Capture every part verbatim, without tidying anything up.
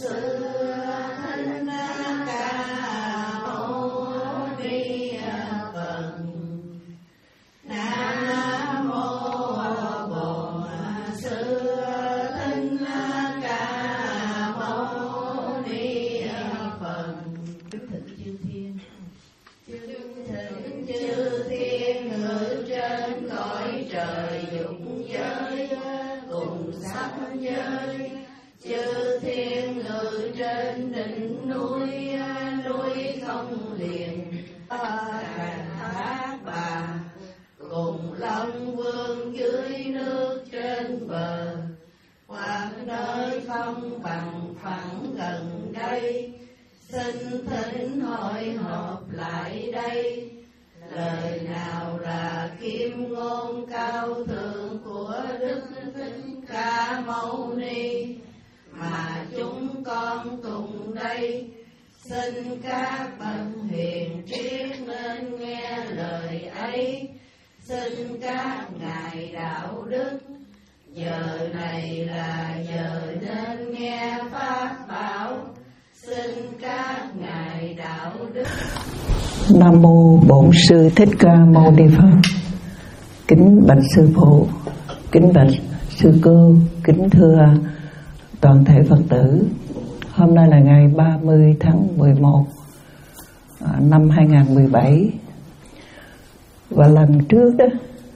Xin các bậc hiền triết nên nghe lời ấy. Xin các ngài đạo đức, giờ này là giờ nên nghe pháp bảo. Xin các ngài đạo đức. Nam mô Bổn Sư Thích Ca Mâu Ni Phật. Kính bạch sư phụ, kính bạch sư cô, kính thưa toàn thể Phật tử. Hôm nay là ngày ba mươi tháng mười một năm hai nghìn không trăm mười bảy. Và lần trước đó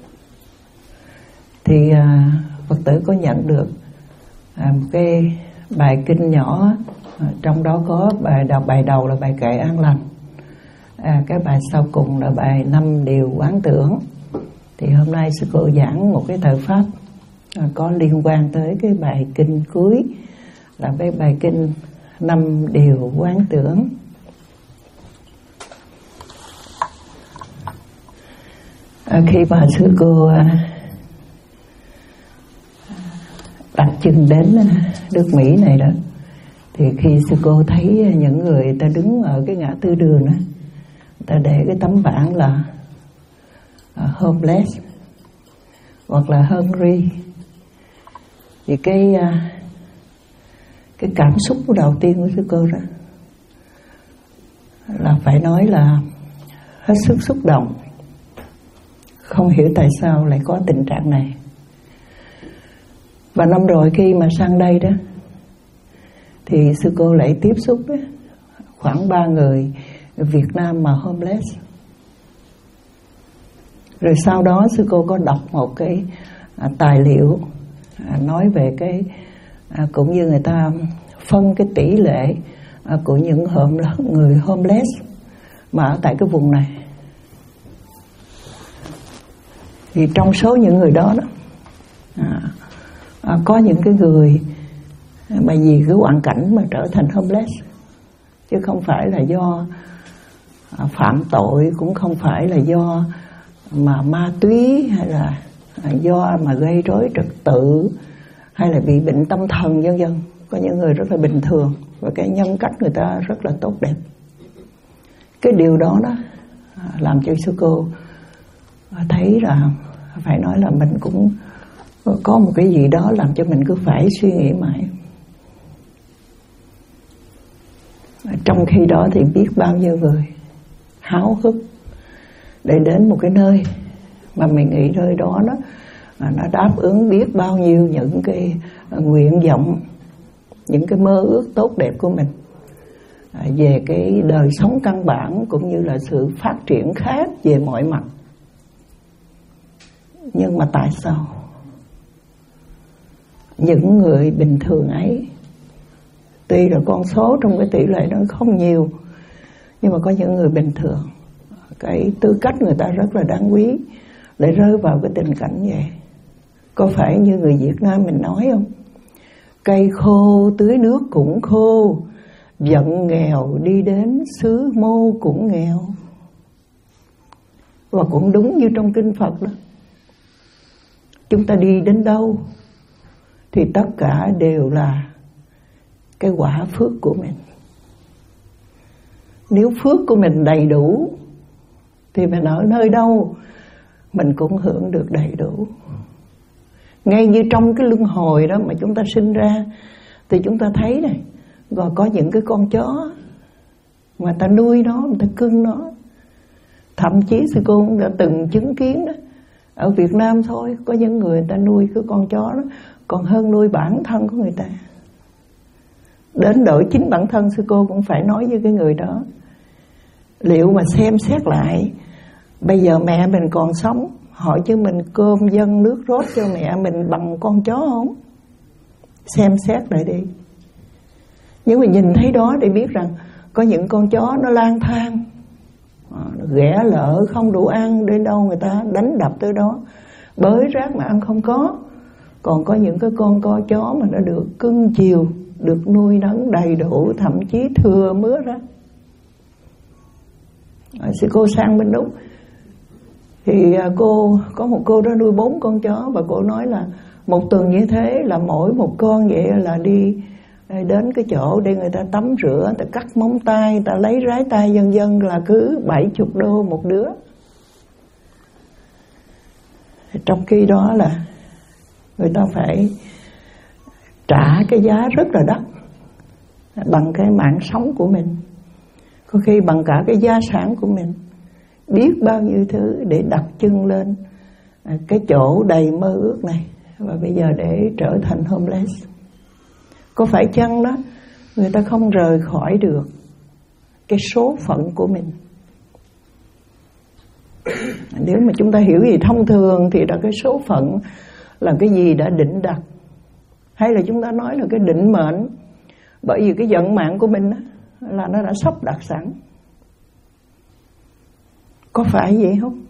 thì Phật tử có nhận được một cái bài kinh nhỏ, trong đó có bài đầu, bài đầu là bài kệ an lành, à, cái bài sau cùng là bài năm điều quán tưởng. Thì hôm nay sư cô giảng một cái thời pháp à, có liên quan tới cái bài kinh cuối là cái bài kinh năm điều quán tưởng. À, khi mà sư cô à, đặt chân đến nước Mỹ này đó, thì khi sư cô thấy những người ta đứng ở cái ngã tư đường đó, ta để cái tấm bảng là uh, homeless hoặc là hungry, thì cái uh, cái cảm xúc đầu tiên của sư cô đó là phải nói là hết sức xúc động, không hiểu tại sao lại có tình trạng này. Và năm rồi khi mà sang đây đó thì sư cô lại tiếp xúc đó, khoảng ba người Việt Nam mà homeless. Rồi sau đó sư cô có đọc một cái à, tài liệu à, nói về cái à, cũng như người ta phân cái tỷ lệ à, của những home, người homeless mà ở tại cái vùng này. Thì trong số những người đó đó à, à, có những cái người mà vì cái hoàn cảnh mà trở thành homeless, chứ không phải là do à, phạm tội, cũng không phải là do mà ma túy, hay là à, do mà gây rối trật tự, hay là bị bệnh tâm thần vân vân. Có những người rất là bình thường và cái nhân cách người ta rất là tốt đẹp. Cái điều đó đó à, làm cho sư cô à, thấy là phải nói là mình cũng có một cái gì đó làm cho mình cứ phải suy nghĩ mãi. Trong khi đó thì biết bao nhiêu người háo hức để đến một cái nơi mà mình nghĩ nơi đó đó nó đáp ứng biết bao nhiêu những cái nguyện vọng, những cái mơ ước tốt đẹp của mình về cái đời sống căn bản cũng như là sự phát triển khác về mọi mặt. Nhưng mà tại sao những người bình thường ấy, tuy là con số trong cái tỷ lệ nó không nhiều, nhưng mà có những người bình thường, cái tư cách người ta rất là đáng quý, để rơi vào cái tình cảnh vậy. Có phải như người Việt Nam mình nói không? Cây khô tưới nước cũng khô, giận nghèo đi đến xứ mô cũng nghèo. Và cũng đúng như trong kinh Phật đó, chúng ta đi đến đâu thì tất cả đều là cái quả phước của mình. Nếu phước của mình đầy đủ thì mình ở nơi đâu mình cũng hưởng được đầy đủ. Ngay như trong cái luân hồi đó mà chúng ta sinh ra, thì chúng ta thấy này, Rồi có những cái con chó mà ta nuôi nó, người ta cưng nó. Thậm chí sư cô cũng đã từng chứng kiến đó, ở Việt Nam thôi, có những người, người ta nuôi cái con chó đó còn hơn nuôi bản thân của người ta. Đến độ chính bản thân sư cô cũng phải nói với cái người đó, liệu mà xem xét lại, bây giờ mẹ mình còn sống, hỏi chứ mình cơm dân nước rót cho mẹ mình bằng con chó không? Xem xét lại đi. Nhưng mà nhìn thấy đó để biết rằng có những con chó nó lang thang, ghẻ lỡ không đủ ăn, đến đâu người ta đánh đập tới đó, bới rác mà ăn không có. Còn có những cái con co chó mà nó được cưng chiều, được nuôi nấng đầy đủ, thậm chí thừa mứa ra. Sư cô sang bên Úc thì cô có một cô đó nuôi bốn con chó, và cô nói là một tuần như thế là mỗi một con vậy là đi đến cái chỗ để người ta tắm rửa, người ta cắt móng tay, người ta lấy rái tay vân vân, là cứ bảy chục đô một đứa. Trong khi đó là người ta phải trả cái giá rất là đắt bằng cái mạng sống của mình, có khi bằng cả cái gia sản của mình, biết bao nhiêu thứ để đặt chân lên cái chỗ đầy mơ ước này, và bây giờ để trở thành homeless. Có phải chăng đó người ta không rời khỏi được cái số phận của mình? Nếu mà chúng ta hiểu gì thông thường thì là cái số phận là cái gì đã định đặt, hay là chúng ta nói là cái định mệnh, bởi vì cái vận mạng của mình là nó đã sắp đặt sẵn. Có phải vậy không?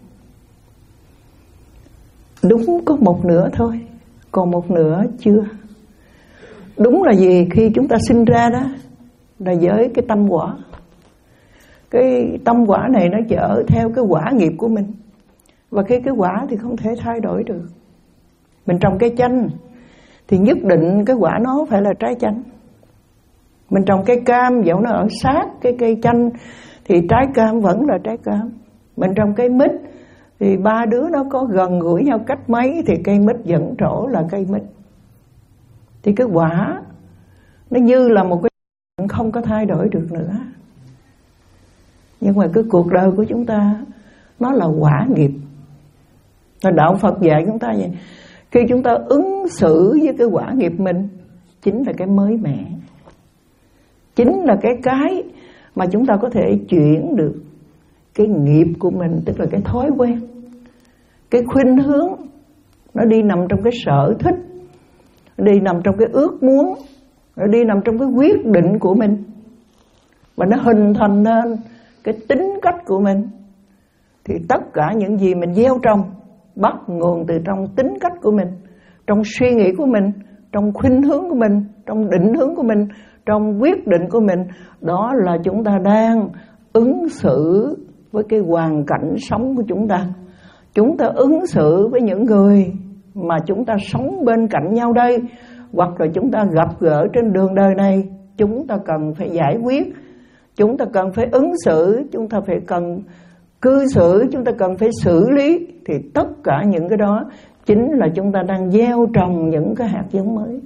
Đúng có một nửa thôi, còn một nửa chưa. Đúng là gì? Khi chúng ta sinh ra đó là với cái tâm quả. Cái tâm quả này nó chở theo cái quả nghiệp của mình, và khi cái quả thì không thể thay đổi được. Mình trồng cây chanh thì nhất định cái quả nó phải là trái chanh. Mình trồng cây cam, dẫu nó ở sát cái cây chanh thì trái cam vẫn là trái cam. Mình trồng cây mít thì ba đứa nó có gần gũi nhau cách mấy thì cây mít vẫn trổ là cây mít. Thì cái quả nó như là một cái không có thay đổi được nữa. Nhưng mà cái cuộc đời của chúng ta nó là quả nghiệp. Là đạo Phật dạy chúng ta vậy. Khi chúng ta ứng xử với cái quả nghiệp mình, chính là cái mới mẻ, chính là cái cái mà chúng ta có thể chuyển được cái nghiệp của mình, tức là cái thói quen, cái khuynh hướng. Nó đi nằm trong cái sở thích, nó đi nằm trong cái ước muốn, nó đi nằm trong cái quyết định của mình, và nó hình thành nên cái tính cách của mình. Thì tất cả những gì mình gieo trồng bắt nguồn từ trong tính cách của mình, trong suy nghĩ của mình, trong khuynh hướng của mình, trong định hướng của mình, trong quyết định của mình. Đó là chúng ta đang ứng xử với cái hoàn cảnh sống của chúng ta. Chúng ta ứng xử với những người mà chúng ta sống bên cạnh nhau đây, hoặc là chúng ta gặp gỡ trên đường đời này, chúng ta cần phải giải quyết, chúng ta cần phải ứng xử, chúng ta phải cần cư xử, chúng ta cần phải xử lý. Thì tất cả những cái đó chính là chúng ta đang gieo trồng những cái hạt giống mới.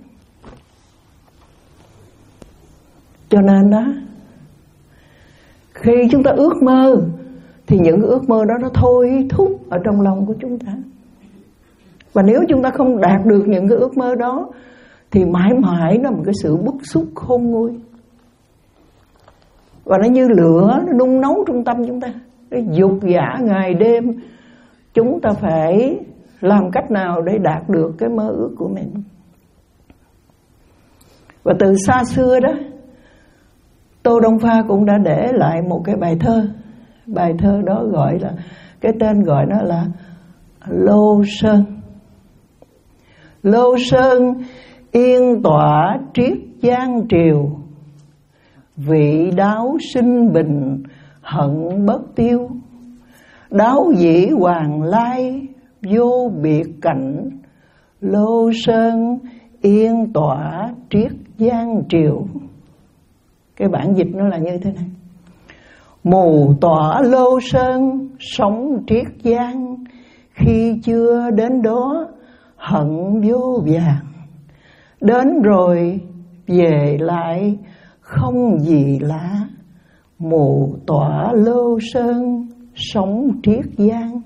Cho nên đó, khi chúng ta ước mơ thì những cái ước mơ đó nó thôi thúc ở trong lòng của chúng ta. Và nếu chúng ta không đạt được những cái ước mơ đó thì mãi mãi nó là một cái sự bức xúc khôn nguôi. Và nó như lửa, nó nung nấu trong tâm chúng ta, nó dục dã ngày đêm. Chúng ta phải làm cách nào để đạt được cái mơ ước của mình. Và từ xa xưa đó, Tô Đông Pha cũng đã để lại một cái bài thơ. Bài thơ đó gọi là, cái tên gọi nó là Lô Sơn. Lô Sơn yên tọa triết giang triều, vị đáo sinh bình hận bất tiêu. Đáo dĩ hoàng lai vô biệt cảnh, Lô Sơn yên tọa triết giang triều. Cái bản dịch nó là như thế này: mù tỏa Lô Sơn sống triết giang, khi chưa đến đó hận vô vàng. Đến rồi về lại không gì lạ, mù tỏa lô sơn sống triết giang.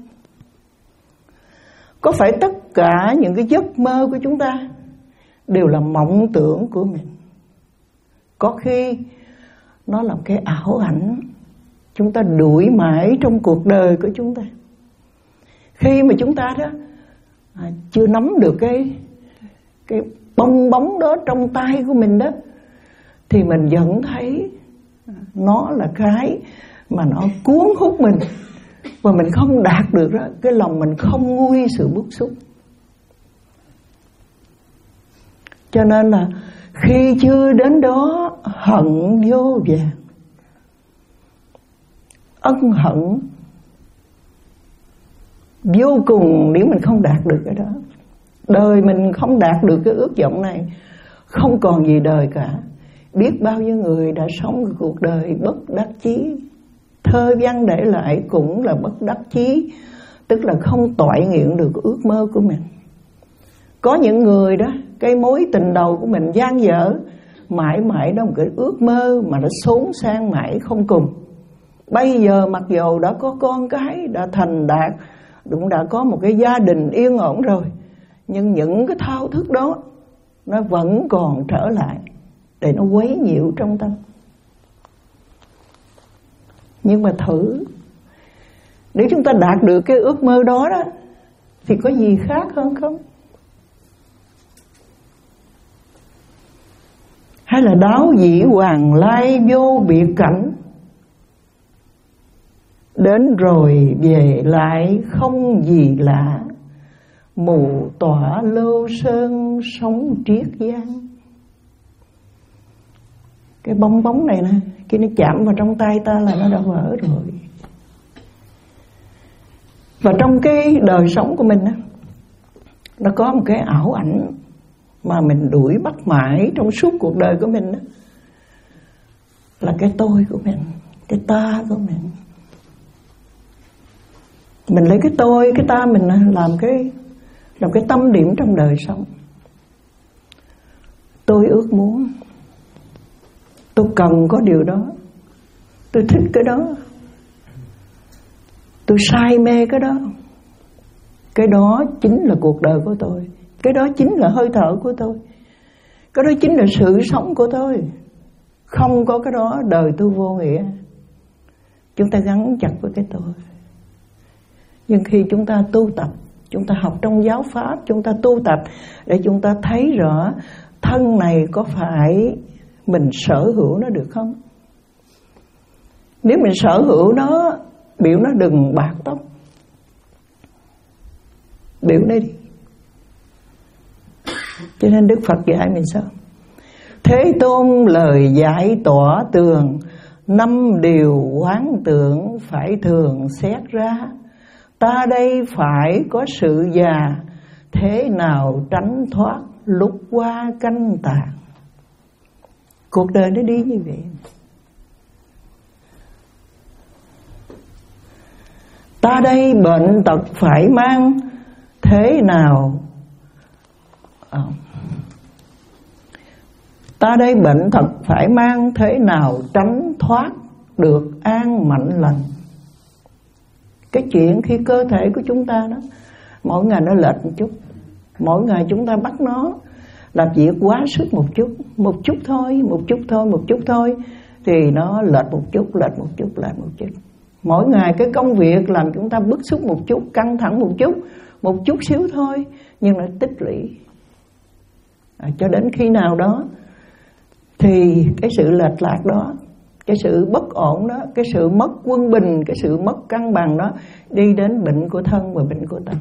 Có phải tất cả những cái giấc mơ của chúng ta đều là mộng tưởng của mình? Có khi nó là cái ảo ảnh chúng ta đuổi mãi trong cuộc đời của chúng ta. Khi mà chúng ta đó à, chưa nắm được cái cái bong bóng đó trong tay của mình đó, thì mình vẫn thấy nó là cái mà nó cuốn hút mình, và mình không đạt được đó, cái lòng mình không nguôi sự bức xúc. Cho nên là khi chưa đến đó hận vô vàng, ân hận vô cùng nếu mình không đạt được cái đó. Đời mình không đạt được cái ước vọng này, không còn gì đời cả. Biết bao nhiêu người đã sống cái cuộc đời bất đắc chí. Thơ văn để lại cũng là bất đắc chí, tức là không toại nguyện được ước mơ của mình. Có những người đó, cái mối tình đầu của mình dang dở, mãi mãi đó một cái ước mơ mà nó xốn sang mãi không cùng. Bây giờ mặc dù đã có con cái, đã thành đạt, cũng đã có một cái gia đình yên ổn rồi, nhưng những cái thao thức đó nó vẫn còn trở lại để nó quấy nhiễu trong tâm. Nhưng mà thử, nếu chúng ta đạt được cái ước mơ đó đó, thì có gì khác hơn không? Hay là đáo dĩ hoàng lai vô biệt cảnh, đến rồi về lại không gì lạ, mù tỏa lô sơn sống triết giang. Cái bong bóng này nè, khi nó chạm vào trong tay ta là nó đã vỡ rồi. Và trong cái đời sống của mình á, nó có một cái ảo ảnh mà mình đuổi bắt mãi trong suốt cuộc đời của mình đó, là cái tôi của mình, cái ta của mình. Mình lấy cái tôi, cái ta mình làm cái làm cái tâm điểm trong đời sống. Tôi ước muốn, tôi cần có điều đó, tôi thích cái đó, tôi say mê cái đó. Cái đó chính là cuộc đời của tôi, cái đó chính là hơi thở của tôi, cái đó chính là sự sống của tôi. Không có cái đó đời tôi vô nghĩa. Chúng ta gắn chặt với cái tôi. Nhưng khi chúng ta tu tập, chúng ta học trong giáo pháp, chúng ta tu tập để chúng ta thấy rõ thân này có phải mình sở hữu nó được không? Nếu mình sở hữu nó, biểu nó đừng bạc tóc, biểu nó đi. Cho nên Đức Phật dạy mình sao? Thế Tôn lời giải tỏ tường, năm điều quán tưởng phải thường xét ra. Ta đây phải có sự già, thế nào tránh thoát lúc qua canh tàn. Cuộc đời nó đi như vậy. Ta đây bệnh tật phải mang, thế nào à, ta đây bệnh tật phải mang, thế nào tránh thoát được an mạnh lành. Cái chuyện khi cơ thể của chúng ta đó, mỗi ngày nó lệch một chút, mỗi ngày chúng ta bắt nó làm việc quá sức một chút, một chút thôi, một chút thôi, một chút thôi, thì nó lệch một chút, lệch một chút, lệch một chút. Mỗi ngày cái công việc làm chúng ta bức xúc một chút, căng thẳng một chút, một chút xíu thôi, nhưng nó tích lũy à, cho đến khi nào đó thì cái sự lệch lạc đó, cái sự bất ổn đó, cái sự mất quân bình, cái sự mất cân bằng đó đi đến bệnh của thân và bệnh của tâm.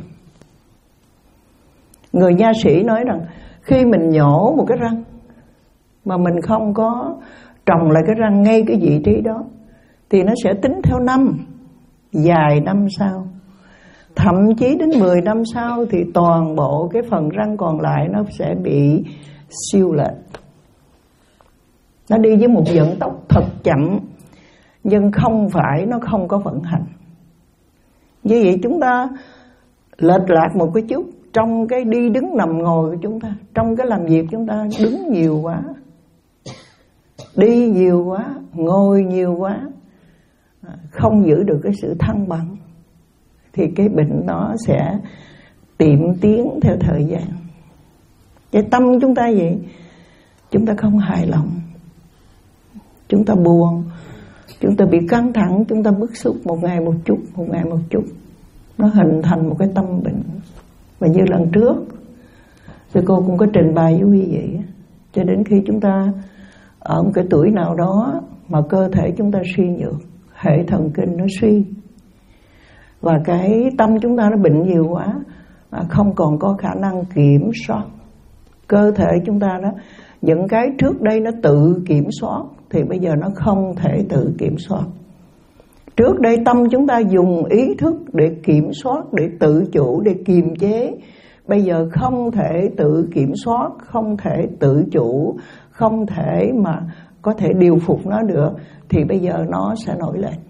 Người nha sĩ nói rằng khi mình nhổ một cái răng mà mình không có trồng lại cái răng ngay cái vị trí đó, thì nó sẽ tính theo năm, vài năm sau, thậm chí đến mười năm sau thì toàn bộ cái phần răng còn lại nó sẽ bị siêu lệch. Nó đi với một vận tốc thật chậm, nhưng không phải nó không có vận hành. Như vậy chúng ta lệch lạc một cái chút trong cái đi đứng nằm ngồi của chúng ta, trong cái làm việc chúng ta đứng nhiều quá, đi nhiều quá, ngồi nhiều quá, không giữ được cái sự thăng bằng, thì cái bệnh nó sẽ tiệm tiến theo thời gian. Cái tâm chúng ta vậy, chúng ta không hài lòng, chúng ta buồn, chúng ta bị căng thẳng, chúng ta bức xúc, một ngày một chút, một ngày một chút, nó hình thành một cái tâm bệnh. Và như lần trước thì cô cũng có trình bày với quý vị, cho đến khi chúng ta ở một cái tuổi nào đó mà cơ thể chúng ta suy nhược, hệ thần kinh nó suy, và cái tâm chúng ta nó bệnh nhiều quá, mà không còn có khả năng kiểm soát cơ thể chúng ta đó. Những cái trước đây nó tự kiểm soát thì bây giờ nó không thể tự kiểm soát. Trước đây tâm chúng ta dùng ý thức để kiểm soát, để tự chủ, để kiềm chế. Bây giờ không thể tự kiểm soát, không thể tự chủ, không thể mà có thể điều phục nó được, thì bây giờ nó sẽ nổi lên.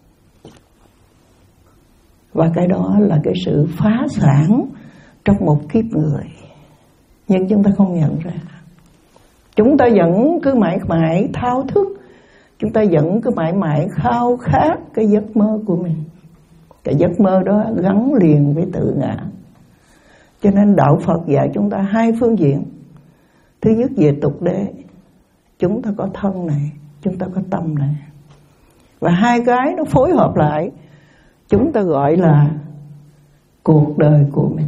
Và cái đó là cái sự phá sản trong một kiếp người, nhưng chúng ta không nhận ra. Chúng ta vẫn cứ mãi mãi thao thức, chúng ta vẫn cứ mãi mãi khao khát cái giấc mơ của mình. Cái giấc mơ đó gắn liền với tự ngã. Cho nên đạo Phật dạy chúng ta hai phương diện. Thứ nhất về tục đế, chúng ta có thân này, chúng ta có tâm này, và hai cái nó phối hợp lại, chúng ta gọi là cuộc đời của mình.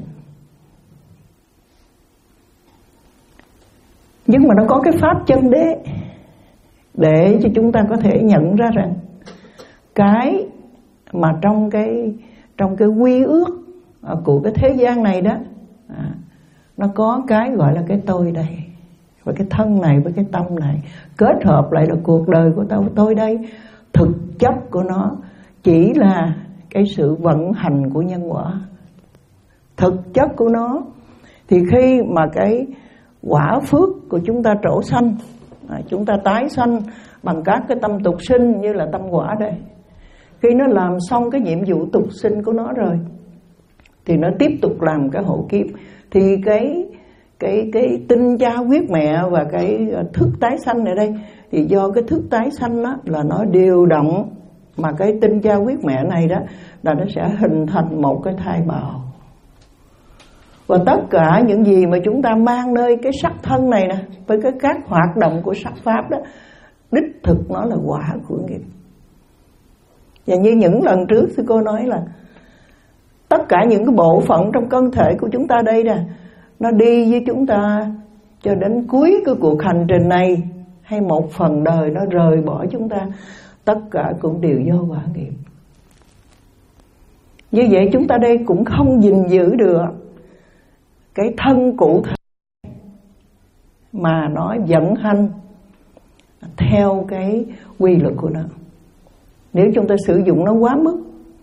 Nhưng mà nó có cái pháp chân đế để cho chúng ta có thể nhận ra rằng cái mà trong cái trong cái quy ước của cái thế gian này đó, à, nó có cái gọi là cái tôi đây, và cái thân này với cái tâm này kết hợp lại là cuộc đời của tôi, tôi đây. Thực chất của nó chỉ là cái sự vận hành của nhân quả. Thực chất của nó thì khi mà cái quả phước của chúng ta trổ sanh, à, chúng ta tái sanh bằng các cái tâm tục sinh như là tâm quả đây. Khi nó làm xong cái nhiệm vụ tục sinh của nó rồi thì nó tiếp tục làm cái hộ kiếp. Thì cái cái cái tinh cha huyết mẹ và cái thức tái sanh ở đây, thì do cái thức tái sanh đó là nó điều động, mà cái tinh cha huyết mẹ này đó là nó sẽ hình thành một cái thai bào. Và tất cả những gì mà chúng ta mang nơi cái sắc thân này nè, với cái các hoạt động của sắc pháp đó, đích thực nó là quả của nghiệp. Và như những lần trước sư cô nói là tất cả những cái bộ phận trong cơ thể của chúng ta đây nè, nó đi với chúng ta cho đến cuối cái cuộc hành trình này, hay một phần đời nó rời bỏ chúng ta, tất cả cũng đều do quả nghiệp. Như vậy chúng ta đây cũng không gìn giữ được cái thân cụ thể mà nó vận hành theo cái quy luật của nó. Nếu chúng ta sử dụng nó quá mức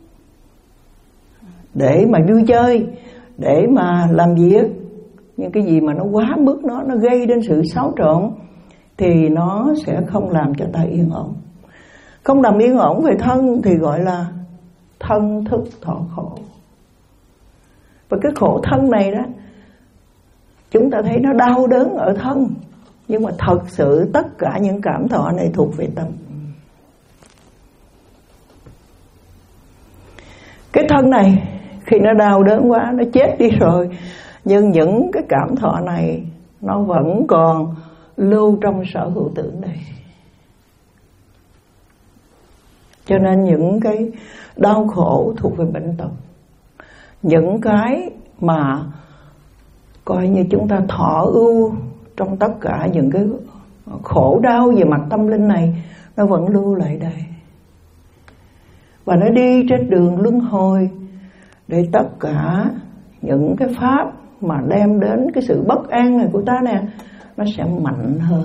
để mà vui chơi, để mà làm việc, những cái gì mà nó quá mức, nó nó gây đến sự xáo trộn, thì nó sẽ không làm cho ta yên ổn. Không làm yên ổn về thân thì gọi là thân thức thọ khổ. Và cái khổ thân này đó, chúng ta thấy nó đau đớn ở thân, nhưng mà thật sự tất cả những cảm thọ này thuộc về tâm. Cái thân này khi nó đau đớn quá, nó chết đi rồi, nhưng những cái cảm thọ này nó vẫn còn lưu trong sở hữu tưởng này. Cho nên những cái đau khổ thuộc về bệnh tật, những cái mà coi như chúng ta thọ ưu trong tất cả những cái khổ đau về mặt tâm linh này, nó vẫn lưu lại đây. Và nó đi trên đường luân hồi để tất cả những cái pháp mà đem đến cái sự bất an này của ta nè, nó sẽ mạnh hơn.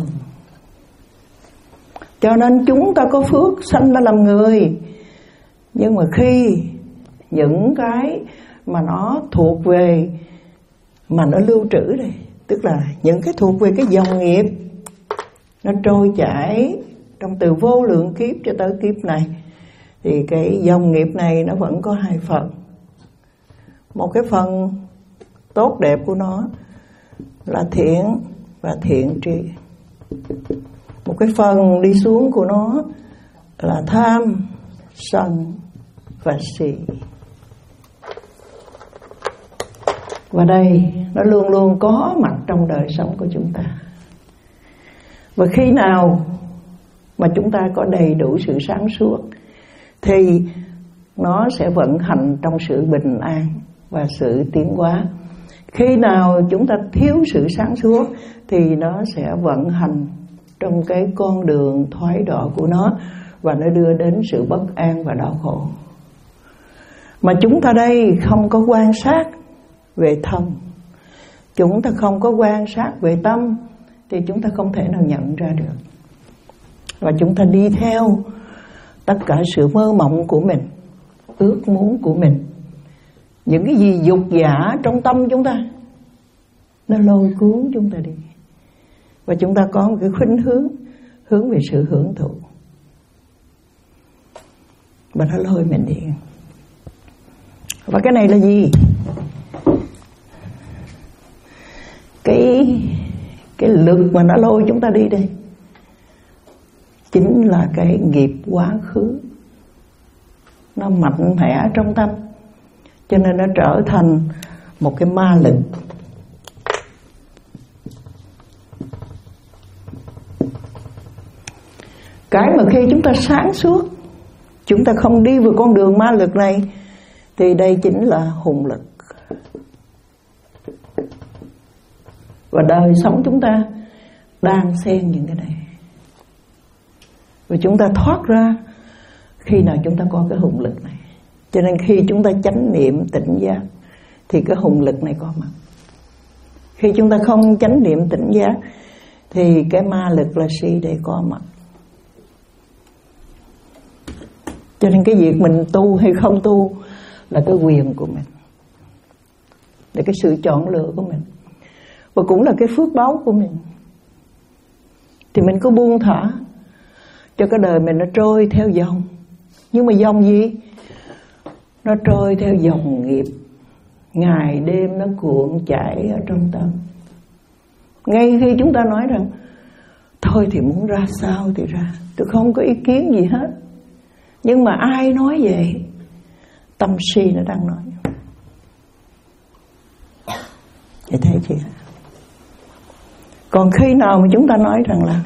Cho nên chúng ta có phước sanh ra làm người, nhưng mà khi những cái mà nó thuộc về, mà nó lưu trữ đây, tức là những cái thuộc về cái dòng nghiệp, nó trôi chảy trong từ vô lượng kiếp cho tới kiếp này, thì cái dòng nghiệp này nó vẫn có hai phần. Một cái phần tốt đẹp của nó là thiện và thiện tri, một cái phần đi xuống của nó là tham, sân và si. Và đây nó luôn luôn có mặt trong đời sống của chúng ta. Và khi nào mà chúng ta có đầy đủ sự sáng suốt thì nó sẽ vận hành trong sự bình an và sự tiến hóa. Khi nào chúng ta thiếu sự sáng suốt thì nó sẽ vận hành trong cái con đường thoái đọa của nó, và nó đưa đến sự bất an và đau khổ. Mà chúng ta đây không có quan sát về thân, chúng ta không có quan sát về tâm, thì chúng ta không thể nào nhận ra được. Và chúng ta đi theo tất cả sự mơ mộng của mình, ước muốn của mình, những cái gì dục giả trong tâm chúng ta, nó lôi cuốn chúng ta đi. Và chúng ta có một cái khuynh hướng hướng về sự hưởng thụ, và nó lôi mình đi. Và cái này là gì? Cái cái lực mà nó lôi chúng ta đi đây chính là cái nghiệp quá khứ. Nó mạnh mẽ trong tâm, cho nên nó trở thành một cái ma lực. Cái mà khi chúng ta sáng suốt, chúng ta không đi vào con đường ma lực này, thì đây chính là hùng lực. Và đời sống chúng ta đang xen những cái này. Và chúng ta thoát ra khi nào chúng ta có cái hùng lực này. Cho nên khi chúng ta chánh niệm tỉnh giác thì cái hùng lực này có mặt. Khi chúng ta không chánh niệm tỉnh giác thì cái ma lực là si đây có mặt. Cho nên cái việc mình tu hay không tu là cái quyền của mình, là cái sự chọn lựa của mình, và cũng là cái phước báu của mình. Thì mình cứ buông thả cho cái đời mình nó trôi theo dòng. Nhưng mà dòng gì? Nó trôi theo dòng nghiệp, ngày đêm nó cuộn chảy ở trong tâm. Ngay khi chúng ta nói rằng thôi thì muốn ra sao thì ra, tôi không có ý kiến gì hết, nhưng mà ai nói vậy? Tâm si nó đang nói. Vậy thấy chưa? Còn khi nào mà chúng ta nói rằng là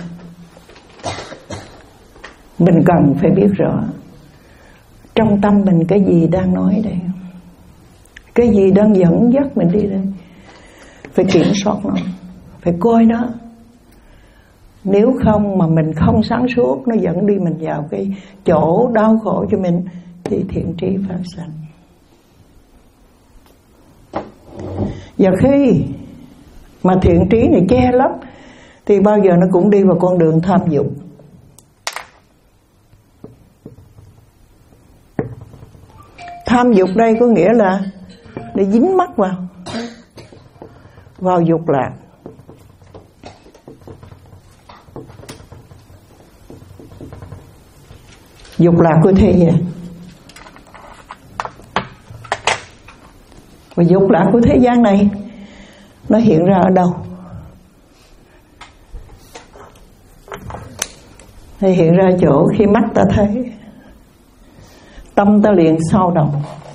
mình cần phải biết rõ trong tâm mình cái gì đang nói đây, cái gì đang dẫn dắt mình đi đây, phải kiểm soát nó, phải coi nó. Nếu không mà mình không sáng suốt, nó dẫn đi mình vào cái chỗ đau khổ cho mình, thì thiện trí phát sanh. Và khi mà thiện trí này che lấp thì bao giờ nó cũng đi vào con đường tham dục. Tham dục đây có nghĩa là để dính mắc vào vào dục lạc. Dục lạc của thế gian. Và dục lạc của thế gian này nó hiện ra ở đâu? Thì hiện ra chỗ khi mắt ta thấy, tâm ta liền sao động,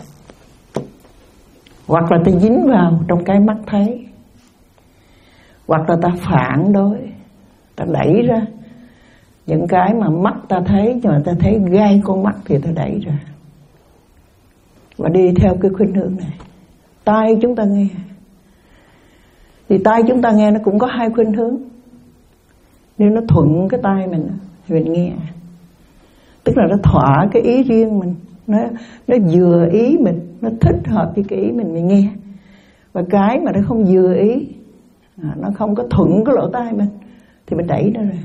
hoặc là ta dính vào trong cái mắt thấy, hoặc là ta phản đối, ta đẩy ra những cái mà mắt ta thấy, nhưng mà ta thấy gai con mắt thì ta đẩy ra. Và đi theo cái khuynh hướng này. Tai chúng ta nghe, thì tai chúng ta nghe nó cũng có hai khuynh hướng. Nếu nó thuận cái tai mình thì mình nghe, tức là nó thỏa cái ý riêng mình, nó nó vừa ý mình, nó thích hợp với cái ý mình mình nghe. Và cái mà nó không vừa ý, à, nó không có thuận cái lỗ tai mình, thì mình đẩy nó ra.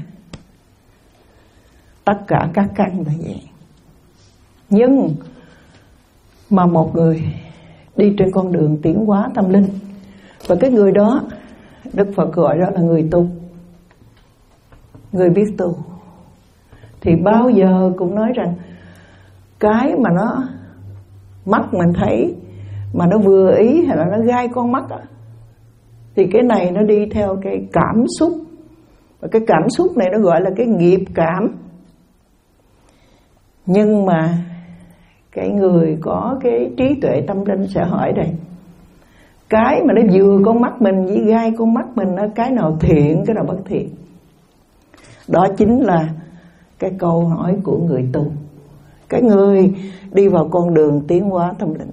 Tất cả các căn là vậy. Nhưng mà một người đi trên con đường tiến hóa tâm linh, và cái người đó Đức Phật gọi đó là người tu, người biết tu, thì bao giờ cũng nói rằng cái mà nó mắt mình thấy mà nó vừa ý hay là nó gai con mắt đó, thì cái này nó đi theo cái cảm xúc Và cái cảm xúc này nó gọi là cái nghiệp cảm. Nhưng mà cái người có cái trí tuệ tâm linh sẽ hỏi đây, cái mà nó vừa con mắt mình với gai con mắt mình, nó cái nào thiện, cái nào bất thiện? Đó chính là cái câu hỏi của người tu, cái người đi vào con đường tiến hóa tâm linh.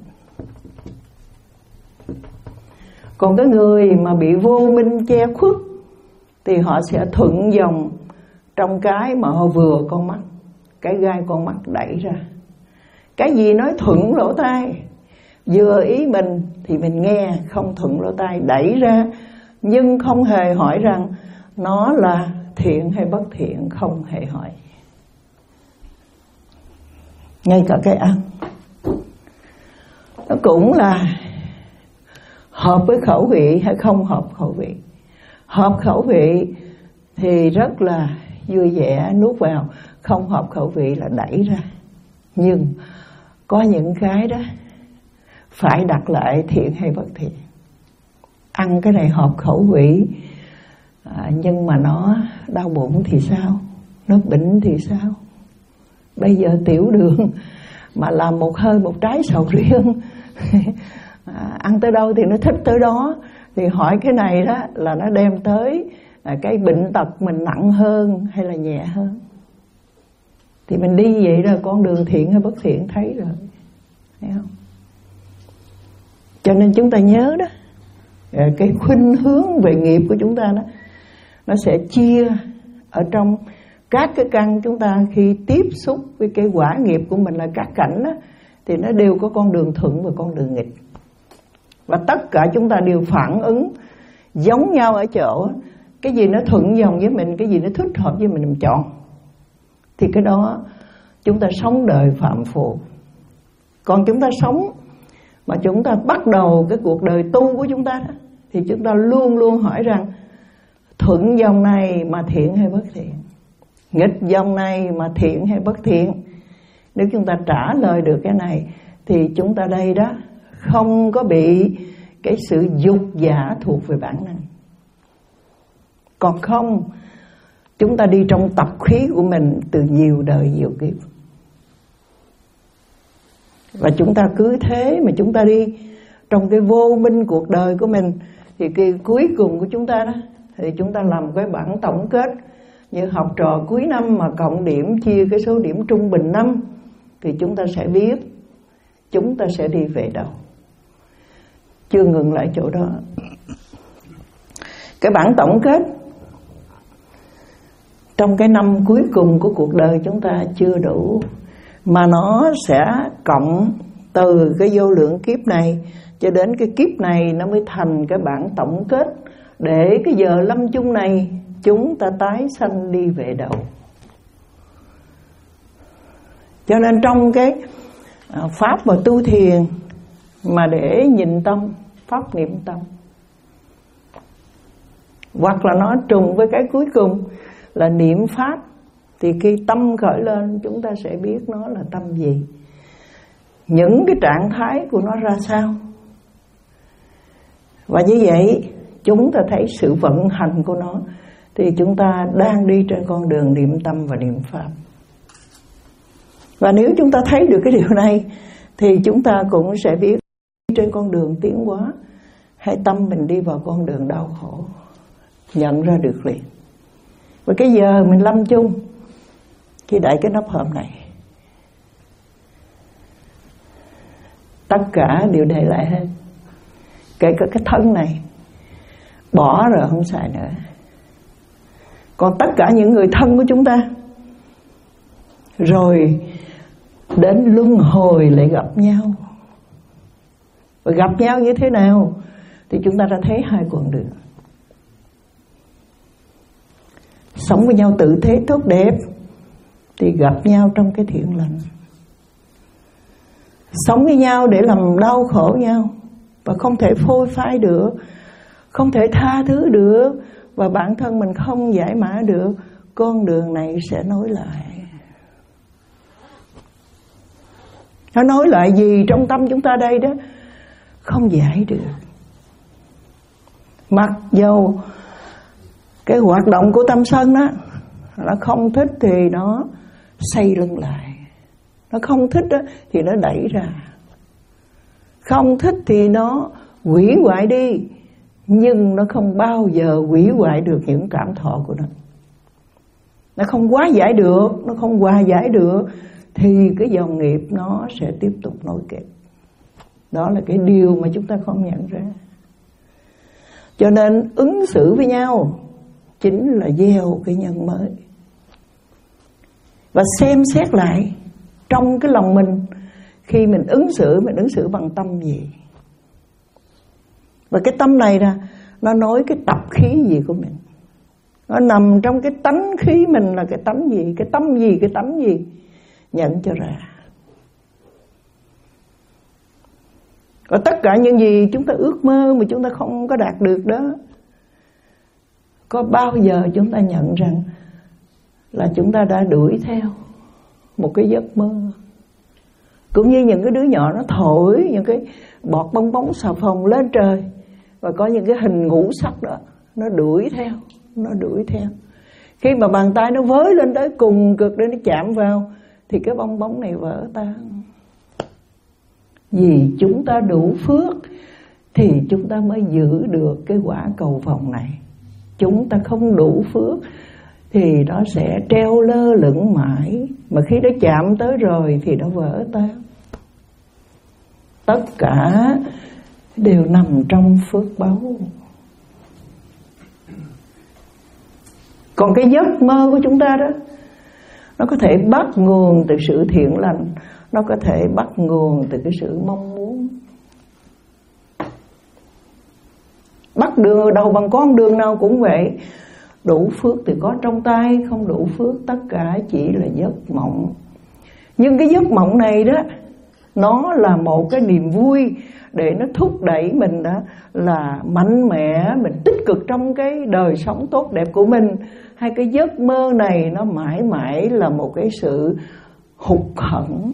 Còn cái người mà bị vô minh che khuất thì họ sẽ thuận dòng trong cái mà họ vừa con mắt, cái gai con mắt đẩy ra. Cái gì nói thuận lỗ tai, vừa ý mình thì mình nghe, không thuận lỗ tai đẩy ra, nhưng không hề hỏi rằng nó là thiện hay bất thiện, không hề hỏi. Ngay cả cái ăn nó cũng là hợp với khẩu vị hay không hợp khẩu vị. Hợp khẩu vị thì rất là vui vẻ nuốt vào, không hợp khẩu vị là đẩy ra. Nhưng có những cái đó phải đặt lại thiện hay bất thiện. Ăn cái này hợp khẩu vị à, nhưng mà nó đau bụng thì sao, nó bệnh thì sao? Bây giờ tiểu đường mà làm một hơi một trái sầu riêng à, ăn tới đâu thì nó thích tới đó. Thì hỏi cái này đó là nó đem tới à, cái bệnh tật mình nặng hơn hay là nhẹ hơn. Thì mình đi vậy rồi con đường thiện hay bất thiện thấy rồi, thấy không? Cho nên chúng ta nhớ đó, cái khuynh hướng về nghiệp của chúng ta đó, nó sẽ chia ở trong các cái căn chúng ta khi tiếp xúc với cái quả nghiệp của mình là các cảnh đó, thì nó đều có con đường thuận và con đường nghịch. Và tất cả chúng ta đều phản ứng giống nhau ở chỗ cái gì nó thuận dòng với mình, cái gì nó thích hợp với mình mình chọn. Thì cái đó chúng ta sống đời phạm phu. Còn chúng ta sống mà chúng ta bắt đầu cái cuộc đời tu của chúng ta đó, thì chúng ta luôn luôn hỏi rằng thuận dòng này mà thiện hay bất thiện, nghịch dòng này mà thiện hay bất thiện. Nếu chúng ta trả lời được cái này thì chúng ta đây đó không có bị cái sự dục giả thuộc về bản năng. Còn không, chúng ta đi trong tập khí của mình từ nhiều đời nhiều kiếp. Và chúng ta cứ thế mà chúng ta đi trong cái vô minh cuộc đời của mình, thì cái cuối cùng của chúng ta đó, thì chúng ta làm cái bản tổng kết như học trò cuối năm mà cộng điểm chia cái số điểm trung bình năm, thì chúng ta sẽ biết chúng ta sẽ đi về đâu. Chưa ngừng lại chỗ đó. Cái bản tổng kết trong cái năm cuối cùng của cuộc đời chúng ta chưa đủ, mà nó sẽ cộng từ cái vô lượng kiếp này cho đến cái kiếp này, nó mới thành cái bản tổng kết để cái giờ lâm chung này chúng ta tái sanh đi về đâu. Cho nên trong cái pháp và tu thiền mà để nhìn tâm, pháp niệm tâm, hoặc là nó trùng với cái cuối cùng là niệm pháp, thì khi tâm khởi lên chúng ta sẽ biết nó là tâm gì, những cái trạng thái của nó ra sao. Và như vậy chúng ta thấy sự vận hành của nó, thì chúng ta đang đi trên con đường niệm tâm và niệm pháp. Và nếu chúng ta thấy được cái điều này thì chúng ta cũng sẽ biết trên con đường tiến hóa hay tâm mình đi vào con đường đau khổ, nhận ra được liền. Và cái giờ mình lâm chung khi đẩy cái nắp hòm này, tất cả đều để lại hết, kể cả cái thân này bỏ rồi không xài nữa. Còn tất cả những người thân của chúng ta rồi đến luân hồi lại gặp nhau. Và gặp nhau như thế nào thì chúng ta đã thấy hai con đường. Sống với nhau tự thế tốt đẹp thì gặp nhau trong cái thiện lành. Sống với nhau để làm đau khổ nhau và không thể phôi phai được, không thể tha thứ được, và bản thân mình không giải mã được, con đường này sẽ nối lại. Nó nối lại gì trong tâm chúng ta đây đó không giải được. Mặc dầu Cái hoạt động của tâm sân đó, nó không thích thì nó xây lưng lại, nó không thích đó thì nó đẩy ra, không thích thì nó hủy hoại đi, nhưng nó không bao giờ hủy hoại được những cảm thọ của nó. Nó không hóa giải được, nó không hòa giải được, thì cái dòng nghiệp nó sẽ tiếp tục nối kết. Đó là cái điều mà chúng ta không nhận ra. Cho nên ứng xử với nhau chính là gieo cái nhân mới. Và xem xét lại trong cái lòng mình, khi mình ứng xử, mình ứng xử bằng tâm gì. Và cái tâm này nè, nó nói cái tập khí gì của mình. Nó nằm trong cái tánh khí mình là cái tánh gì, cái tâm gì, cái tánh gì. Nhận cho ra. Và tất cả những gì chúng ta ước mơ mà chúng ta không có đạt được đó, có bao giờ chúng ta nhận rằng là chúng ta đã đuổi theo một cái giấc mơ. Cũng như những cái đứa nhỏ nó thổi những cái bọt bong bóng xà phòng lên trời, và có những cái hình ngũ sắc đó, nó đuổi theo, nó đuổi theo. Khi mà bàn tay nó với lên tới cùng cực để nó chạm vào, thì cái bong bóng này vỡ tan. Vì chúng ta đủ phước thì chúng ta mới giữ được cái quả cầu vồng này. Chúng ta không đủ phước thì nó sẽ treo lơ lửng mãi, mà khi nó chạm tới rồi thì nó vỡ tan. Tất cả đều nằm trong phước báu. Còn cái giấc mơ của chúng ta đó, nó có thể bắt nguồn từ sự thiện lành, nó có thể bắt nguồn từ cái sự mong muốn. Bắt đường đầu bằng con đường nào cũng vậy. Đủ phước thì có trong tay, không đủ phước tất cả chỉ là giấc mộng. Nhưng cái giấc mộng này đó, nó là một cái niềm vui để nó thúc đẩy mình đó là mạnh mẽ, mình tích cực trong cái đời sống tốt đẹp của mình. Hay cái giấc mơ này nó mãi mãi là một cái sự hụt hẫng,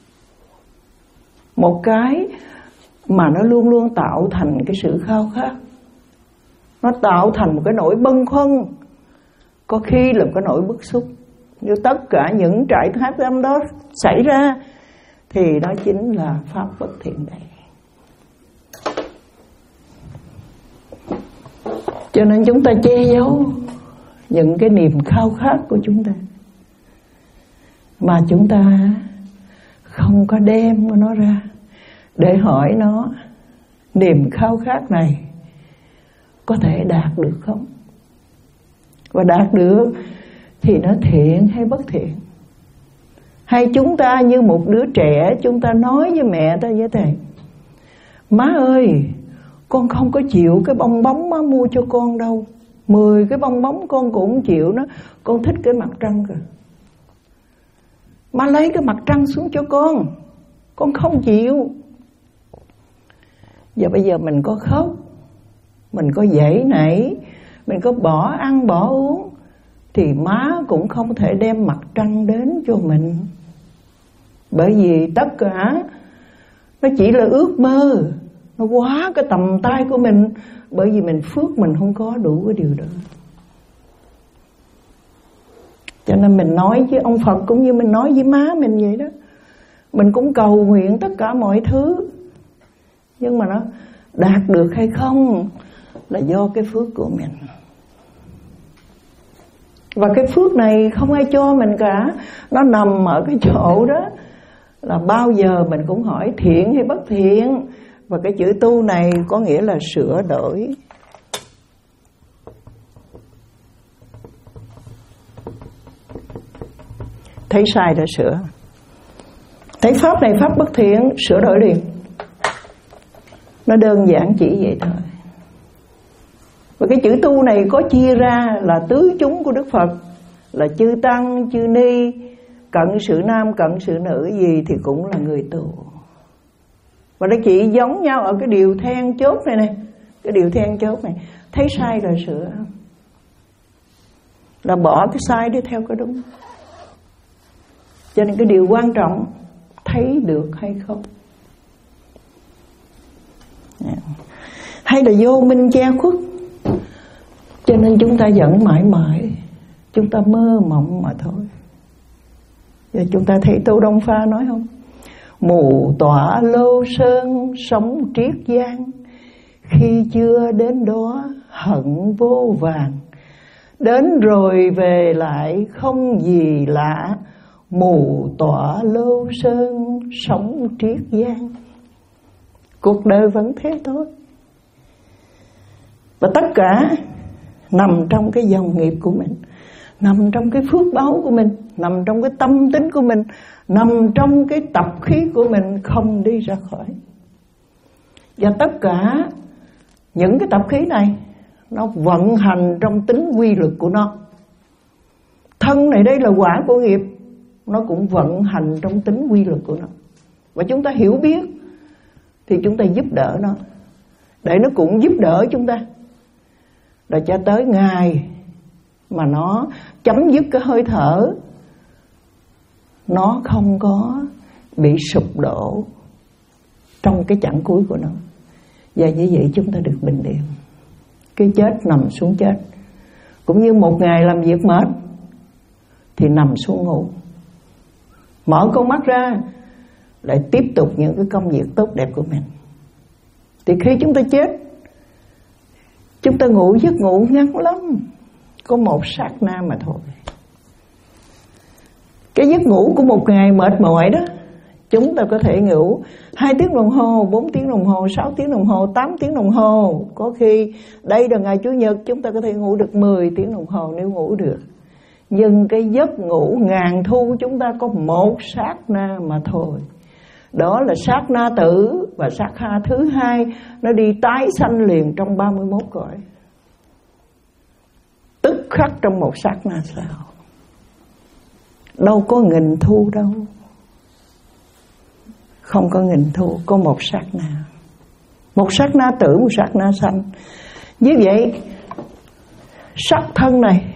một cái mà nó luôn luôn tạo thành cái sự khao khát, nó tạo thành một cái nỗi bâng khuâng, có khi là một cái nỗi bức xúc. Như tất cả những trại thác tâm đó xảy ra thì đó chính là pháp bất thiện đấy. Cho nên chúng ta che giấu những cái niềm khao khát của chúng ta, mà chúng ta không có đem nó ra để hỏi nó, niềm khao khát này có thể đạt được không? Và đạt được thì nó thiện hay bất thiện? Hay chúng ta như một đứa trẻ, chúng ta nói với mẹ ta như thế: má ơi, con không có chịu cái bong bóng má mua cho con đâu, mười cái bong bóng con cũng không chịu nó, con thích cái mặt trăng kìa. Má lấy cái mặt trăng xuống cho con, con không chịu. Giờ bây giờ mình có khóc, mình có giãy nảy, mình có bỏ ăn bỏ uống, thì má cũng không thể đem mặt trăng đến cho mình. Bởi vì tất cả nó chỉ là ước mơ, nó quá cái tầm tay của mình. Bởi vì mình phước mình không có đủ cái điều đó. Cho nên mình nói với ông Phật cũng như mình nói với má mình vậy đó. Mình cũng cầu nguyện tất cả mọi thứ, nhưng mà nó đạt được hay không là do cái phước của mình. Và cái phước này không ai cho mình cả. Nó nằm ở cái chỗ đó là bao giờ mình cũng hỏi thiện hay bất thiện. Và cái chữ tu này có nghĩa là sửa đổi. Thấy sai đã sửa. Thấy pháp này pháp bất thiện, sửa đổi liền. Nó đơn giản chỉ vậy thôi. Và cái chữ tu này có chia ra là tứ chúng của Đức Phật, là chư tăng, chư ni, cận sự nam, cận sự nữ gì thì cũng là người tu. Và nó chỉ giống nhau ở cái điều then chốt này này. Cái điều then chốt này, thấy sai rồi sửa, là bỏ cái sai để theo cái đúng. Cho nên cái điều quan trọng thấy được hay không. Hay là vô minh che khuất. Cho nên chúng ta vẫn mãi mãi chúng ta mơ mộng mà thôi. Và chúng ta thấy Tô Đông Pha nói không? Mù tỏa Lô Sơn sống triết giang, khi chưa đến đó hận vô vàn. Đến rồi về lại không gì lạ, mù tỏa Lô Sơn sống triết giang. Cuộc đời vẫn thế thôi. Và tất cả nằm trong cái dòng nghiệp của mình, nằm trong cái phước báu của mình, nằm trong cái tâm tính của mình, nằm trong cái tập khí của mình, không đi ra khỏi. Và tất cả những cái tập khí này nó vận hành trong tính quy luật của nó. Thân này đây là quả của nghiệp, nó cũng vận hành trong tính quy luật của nó. Và chúng ta hiểu biết thì chúng ta giúp đỡ nó, để nó cũng giúp đỡ chúng ta, để cho tới ngày mà nó chấm dứt cái hơi thở, nó không có bị sụp đổ trong cái chặng cuối của nó. Và như vậy chúng ta được bình yên. Cái chết nằm xuống chết, cũng như một ngày làm việc mệt thì nằm xuống ngủ, mở con mắt ra lại tiếp tục những cái công việc tốt đẹp của mình. Thì khi chúng ta chết, chúng ta ngủ giấc ngủ ngắn lắm, có một sát na mà thôi. Cái giấc ngủ của một ngày mệt mỏi đó, chúng ta có thể ngủ hai tiếng đồng hồ, bốn tiếng đồng hồ, sáu tiếng đồng hồ, tám tiếng đồng hồ. Có khi đây là ngày Chủ nhật, chúng ta có thể ngủ được mười tiếng đồng hồ nếu ngủ được. Nhưng cái giấc ngủ ngàn thu chúng ta có một sát na mà thôi. Đó là sát na tử, và sát na thứ hai nó đi tái sanh liền trong ba mươi mốt cõi, tức khắc trong một sát na sau. Đâu có nghìn thu đâu, không có nghìn thu, có một sát na. Một sát na tử, một sát na sanh. Như vậy sắc thân này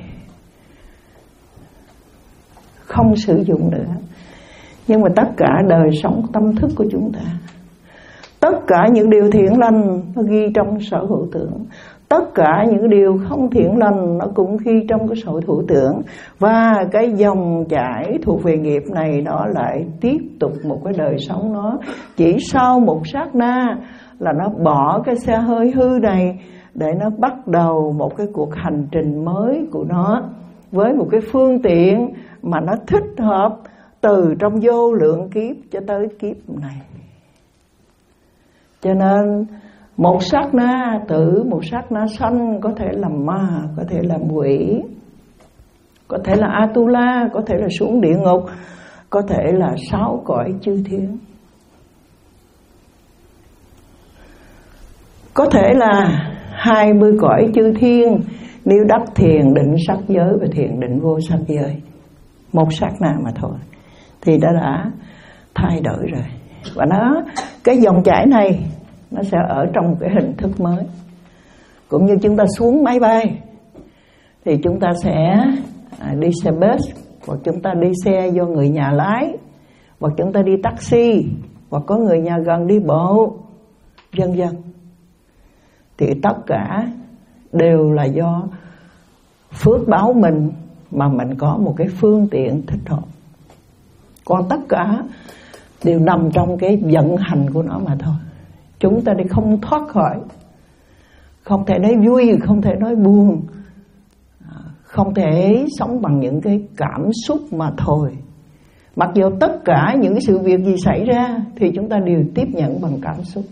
không sử dụng nữa. Nhưng mà tất cả đời sống tâm thức của chúng ta, tất cả những điều thiện lành nó ghi trong sở hữu tưởng, tất cả những điều không thiện lành nó cũng ghi trong cái sở hữu tưởng. Và cái dòng chảy thuộc về nghiệp này nó lại tiếp tục một cái đời sống. Nó chỉ sau một sát na là nó bỏ cái xe hơi hư này để nó bắt đầu một cái cuộc hành trình mới của nó, với một cái phương tiện mà nó thích hợp từ trong vô lượng kiếp cho tới kiếp này. Cho nên một sát na tử, một sát na sanh, có thể là ma, có thể là quỷ, có thể là Atula, có thể là xuống địa ngục, có thể là sáu cõi chư thiên, có thể là hai mươi cõi chư thiên nếu đắc thiền định sắc giới và thiền định vô sắc giới. Một sát na mà thôi thì đã đã thay đổi rồi. Và nó, cái dòng chảy này nó sẽ ở trong cái hình thức mới. Cũng như chúng ta xuống máy bay thì chúng ta sẽ đi xe bus, hoặc chúng ta đi xe do người nhà lái, hoặc chúng ta đi taxi, hoặc có người nhà gần đi bộ, vân vân. Thì tất cả đều là do phước báo mình mà mình có một cái phương tiện thích hợp. Còn tất cả đều nằm trong cái vận hành của nó mà thôi. Chúng ta đi không thoát khỏi, không thể nói vui, không thể nói buồn, không thể sống bằng những cái cảm xúc mà thôi. Mặc dù tất cả những cái sự việc gì xảy ra thì chúng ta đều tiếp nhận bằng cảm xúc.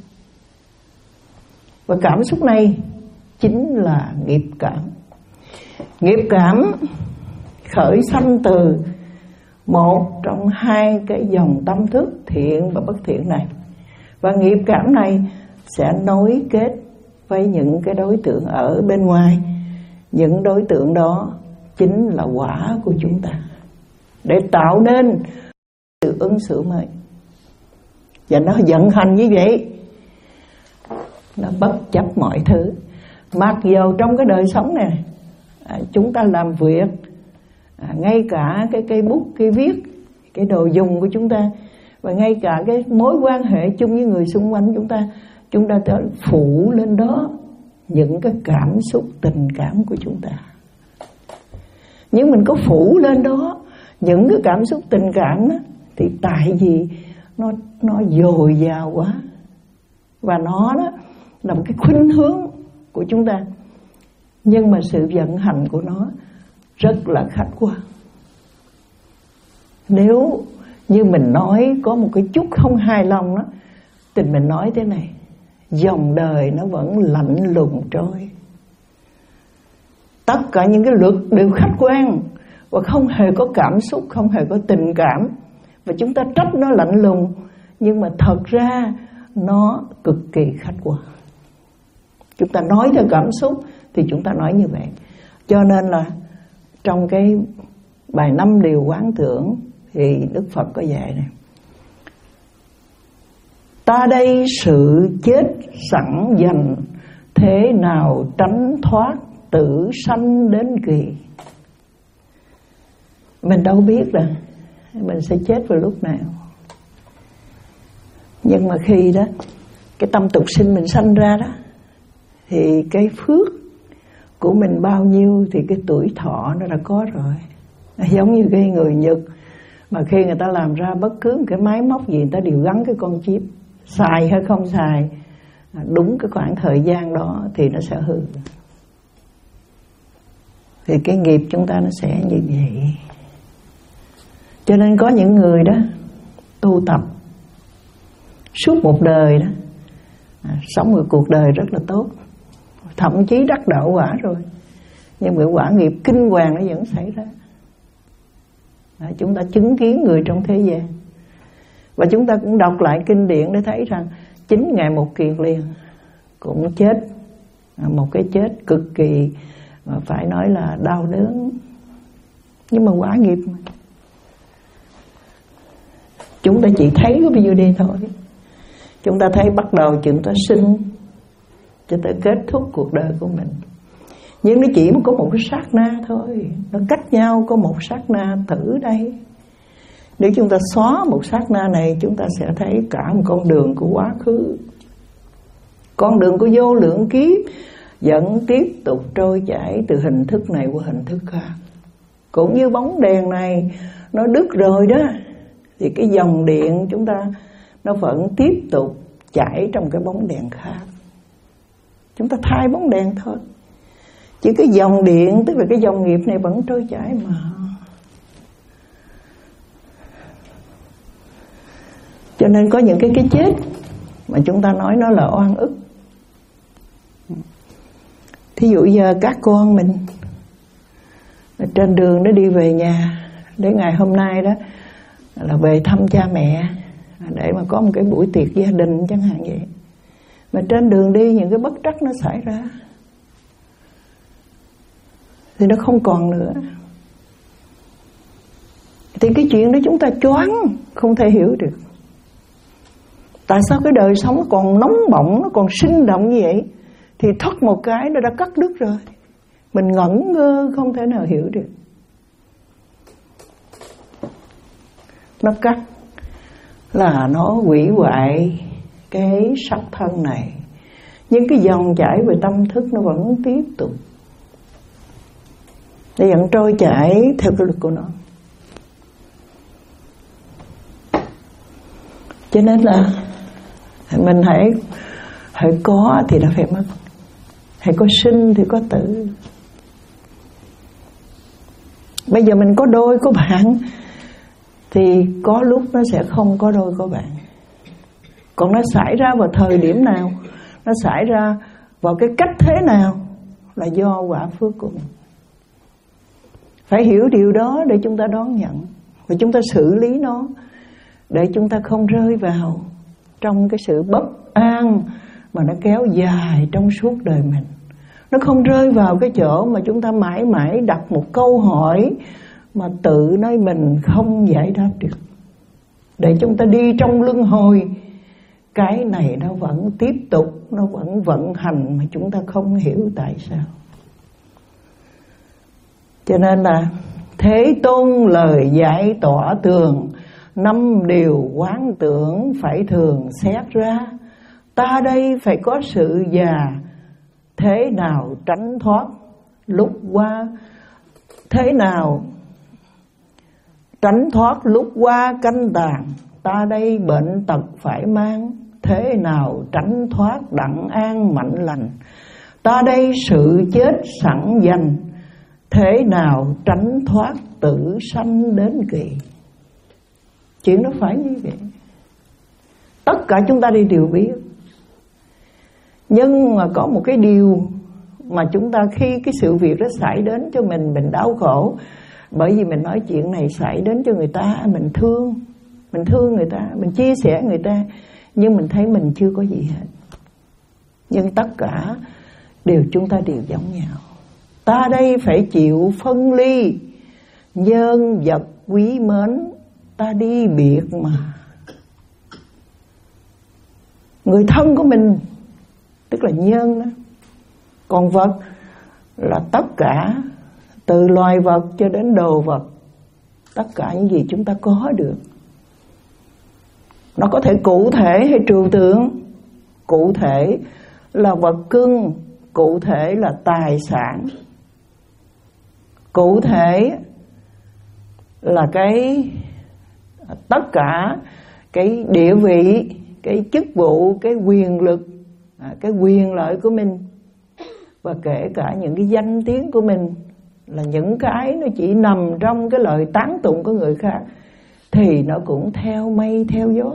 Và cảm xúc này chính là nghiệp cảm. Nghiệp cảm khởi sanh từ một trong hai cái dòng tâm thức thiện và bất thiện này. Và nghiệp cảm này sẽ nối kết với những cái đối tượng ở bên ngoài. Những đối tượng đó chính là quả của chúng ta, để tạo nên sự ứng xử mới. Và nó vận hành như vậy, nó bất chấp mọi thứ. Mặc dù trong cái đời sống này chúng ta làm việc, ngay cả cái cây bút, cây viết, cái đồ dùng của chúng ta, và ngay cả cái mối quan hệ chung với người xung quanh chúng ta, chúng ta phải phủ lên đó những cái cảm xúc tình cảm của chúng ta. Nhưng mình có phủ lên đó những cái cảm xúc tình cảm đó, thì tại vì nó nó dồi dào quá, và nó đó là một cái khuynh hướng của chúng ta. Nhưng mà sự vận hành của nó rất là khách quan. Nếu như mình nói có một cái chút không hài lòng đó, thì mình nói thế này: dòng đời nó vẫn lạnh lùng trôi. Tất cả những cái luật đều khách quan và không hề có cảm xúc, không hề có tình cảm. Và chúng ta trách nó lạnh lùng, nhưng mà thật ra nó cực kỳ khách quan. Chúng ta nói theo cảm xúc thì chúng ta nói như vậy. Cho nên là trong cái bài năm điều quán tưởng thì Đức Phật có dạy này: ta đây sự chết sẵn dành, thế nào tránh thoát tử sanh đến kỳ. Mình đâu biết là mình sẽ chết vào lúc nào. Nhưng mà khi đó cái tâm tục sinh mình sanh ra đó, thì cái phước của mình bao nhiêu thì cái tuổi thọ nó đã có rồi. Giống như cái người Nhật mà khi người ta làm ra bất cứ một cái máy móc gì, người ta đều gắn cái con chip. Xài hay không xài, đúng cái khoảng thời gian đó thì nó sẽ hư. Thì cái nghiệp chúng ta nó sẽ như vậy. Cho nên có những người đó tu tập suốt một đời đó, à, sống một cuộc đời rất là tốt, thậm chí đắc đạo quả rồi, nhưng mà quả nghiệp kinh hoàng nó vẫn xảy ra. À, chúng ta chứng kiến người trong thế gian. Và chúng ta cũng đọc lại kinh điển để thấy rằng chính Ngài Một Kiền liền cũng chết, à, một cái chết cực kỳ mà phải nói là đau đớn. Nhưng mà quả nghiệp mà. Chúng ta chỉ thấy cái video đây thôi. Chúng ta thấy bắt đầu chúng ta sinh cho tới kết thúc cuộc đời của mình. Nhưng nó chỉ có một cái sát na thôi. Nó cách nhau có một sát na thử đây. Nếu chúng ta xóa một sát na này, chúng ta sẽ thấy cả một con đường của quá khứ, con đường của vô lượng kiếp vẫn tiếp tục trôi chảy từ hình thức này qua hình thức khác. Cũng như bóng đèn này nó đứt rồi đó, thì cái dòng điện chúng ta nó vẫn tiếp tục chảy trong cái bóng đèn khác. Chúng ta thay bóng đèn thôi, chỉ cái dòng điện, tức là cái dòng nghiệp này vẫn trôi chảy mà. Cho nên có những cái cái chết mà chúng ta nói nó là oan ức. Thí dụ giờ các con mình trên đường nó đi về nhà, để ngày hôm nay đó là về thăm cha mẹ, để mà có một cái buổi tiệc gia đình chẳng hạn vậy. Mà trên đường đi những cái bất trắc nó xảy ra, thì nó không còn nữa. Thì cái chuyện đó chúng ta choáng, không thể hiểu được. Tại sao cái đời sống nó còn nóng bỏng, nó còn sinh động như vậy, thì thoát một cái nó đã cắt đứt rồi. Mình ngẩn ngơ không thể nào hiểu được. Nó cắt là nó hủy hoại cái sắc thân này, nhưng cái dòng chảy về tâm thức nó vẫn tiếp tục, nó vẫn trôi chảy theo cái luật của nó. Cho nên là mình hãy hãy có thì nó phải mất, hãy có sinh thì có tử. Bây giờ mình có đôi có bạn, thì có lúc nó sẽ không có đôi có bạn. Còn nó xảy ra vào thời điểm nào, nó xảy ra vào cái cách thế nào là do quả phước của mình. Phải hiểu điều đó để chúng ta đón nhận, và chúng ta xử lý nó, để chúng ta không rơi vào trong cái sự bất an mà nó kéo dài trong suốt đời mình. Nó không rơi vào cái chỗ mà chúng ta mãi mãi đặt một câu hỏi mà tự nói mình không giải đáp được, để chúng ta đi trong luân hồi. Cái này nó vẫn tiếp tục, nó vẫn vận hành mà chúng ta không hiểu tại sao. Cho nên là Thế Tôn lời giải tỏ tường, năm điều quán tưởng phải thường xét ra. Ta đây phải có sự già, thế nào tránh thoát lúc qua, thế nào tránh thoát lúc qua canh tàn, ta đây bệnh tật phải mang, thế nào tránh thoát đặng an mạnh lành, ta đây sự chết sẵn dành, thế nào tránh thoát tử sanh đến kỳ. Chuyện nó phải như vậy. Tất cả chúng ta đi đều biết. Nhưng mà có một cái điều mà chúng ta khi cái sự việc đó xảy đến cho mình, mình đau khổ. Bởi vì mình nói chuyện này xảy đến cho người ta, mình thương, mình thương người ta, mình chia sẻ người ta, nhưng mình thấy mình chưa có gì hết. Nhưng tất cả đều chúng ta đều giống nhau. Ta đây phải chịu phân ly, nhân vật quý mến, ta đi biệt mà. Người thân của mình tức là nhân đó. Còn vật là tất cả, từ loài vật cho đến đồ vật, tất cả những gì chúng ta có được. Nó có thể cụ thể hay trừu tượng. Cụ thể là vật cưng, cụ thể là tài sản, cụ thể là cái tất cả cái địa vị, cái chức vụ, cái quyền lực, cái quyền lợi của mình, và kể cả những cái danh tiếng của mình, là những cái nó chỉ nằm trong cái lời tán tụng của người khác, thì nó cũng theo mây theo gió.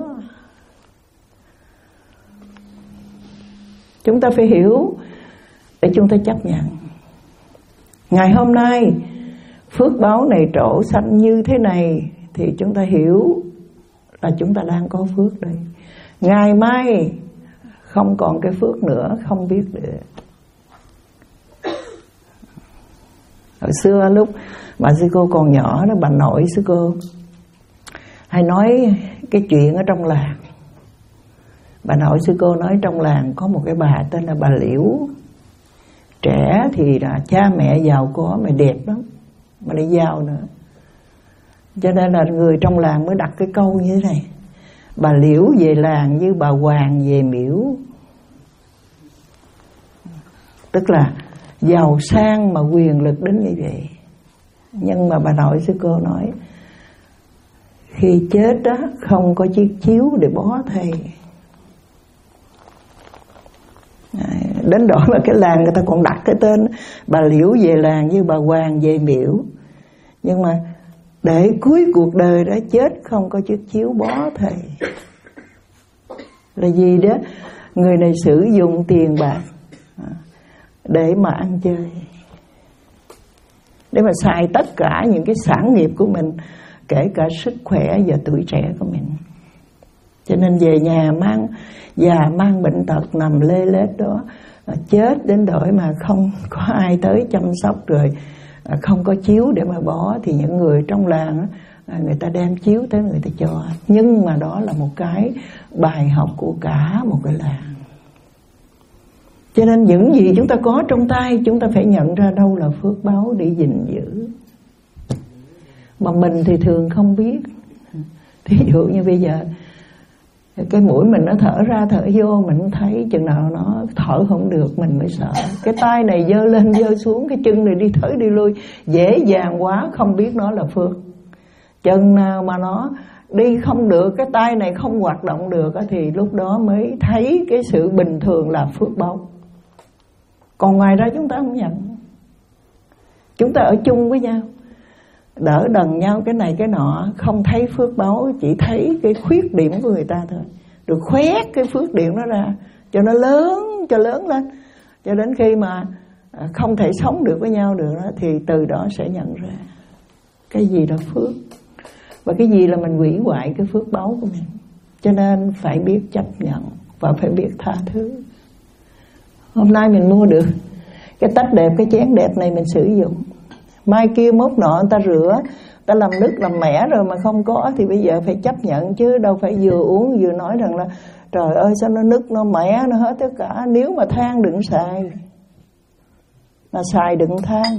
Chúng ta phải hiểu để chúng ta chấp nhận. Ngày hôm nay phước báo này trổ xanh như thế này, thì chúng ta hiểu là chúng ta đang có phước đây. Ngày mai không còn cái phước nữa, không biết được. Hồi xưa lúc bà sư cô còn nhỏ đó, bà nội sư cô hay nói cái chuyện ở trong làng. Bà nội sư cô nói trong làng có một cái bà tên là bà Liễu. Trẻ thì là cha mẹ giàu có mà đẹp lắm, mà lại giàu nữa. Cho nên là người trong làng mới đặt cái câu như thế này: bà Liễu về làng như bà Hoàng về miễu. Tức là giàu sang mà quyền lực đến như vậy. Nhưng mà bà nội sư cô nói khi chết đó không có chiếc chiếu để bó thầy. Đến đó mà cái làng người ta còn đặt cái tên bà Liễu về làng như bà Hoàng về miễu. Nhưng mà để cuối cuộc đời đó chết không có chiếc chiếu bó thầy. Là gì đó? Người này sử dụng tiền bạc để mà ăn chơi, để mà xài tất cả những cái sản nghiệp của mình, kể cả sức khỏe và tuổi trẻ của mình. Cho nên về nhà mang già mang bệnh tật nằm lê lết đó, chết đến đổi mà không có ai tới chăm sóc, rồi không có chiếu để mà bó, thì những người trong làng người ta đem chiếu tới người ta cho. Nhưng mà đó là một cái bài học của cả một cái làng. Cho nên những gì chúng ta có trong tay, chúng ta phải nhận ra đâu là phước báu để gìn giữ. Mà mình thì thường không biết. Thí dụ như bây giờ cái mũi mình nó thở ra thở vô, mình thấy chừng nào nó thở không được mình mới sợ. Cái tay này giơ lên giơ xuống, cái chân này đi tới đi lui dễ dàng quá, không biết nó là phước. Chừng nào mà nó đi không được, cái tay này không hoạt động được, thì lúc đó mới thấy cái sự bình thường là phước báu. Còn ngoài ra chúng ta không nhận. Chúng ta ở chung với nhau, đỡ đần nhau cái này cái nọ, không thấy phước báu, chỉ thấy cái khuyết điểm của người ta thôi. Rồi khoét cái phước điểm nó ra cho nó lớn, cho lớn lên, cho đến khi mà không thể sống được với nhau được đó, thì từ đó sẽ nhận ra cái gì là phước và cái gì là mình hủy hoại cái phước báu của mình. Cho nên phải biết chấp nhận và phải biết tha thứ. Hôm nay mình mua được cái tách đẹp, cái chén đẹp này mình sử dụng, mai kia mốt nọ người ta rửa, người ta làm nước làm mẻ rồi mà không có, thì bây giờ phải chấp nhận chứ đâu phải vừa uống vừa nói rằng là trời ơi sao nó nứt nó mẻ nó hết tất cả. Nếu mà than đừng xài, mà xài đừng than.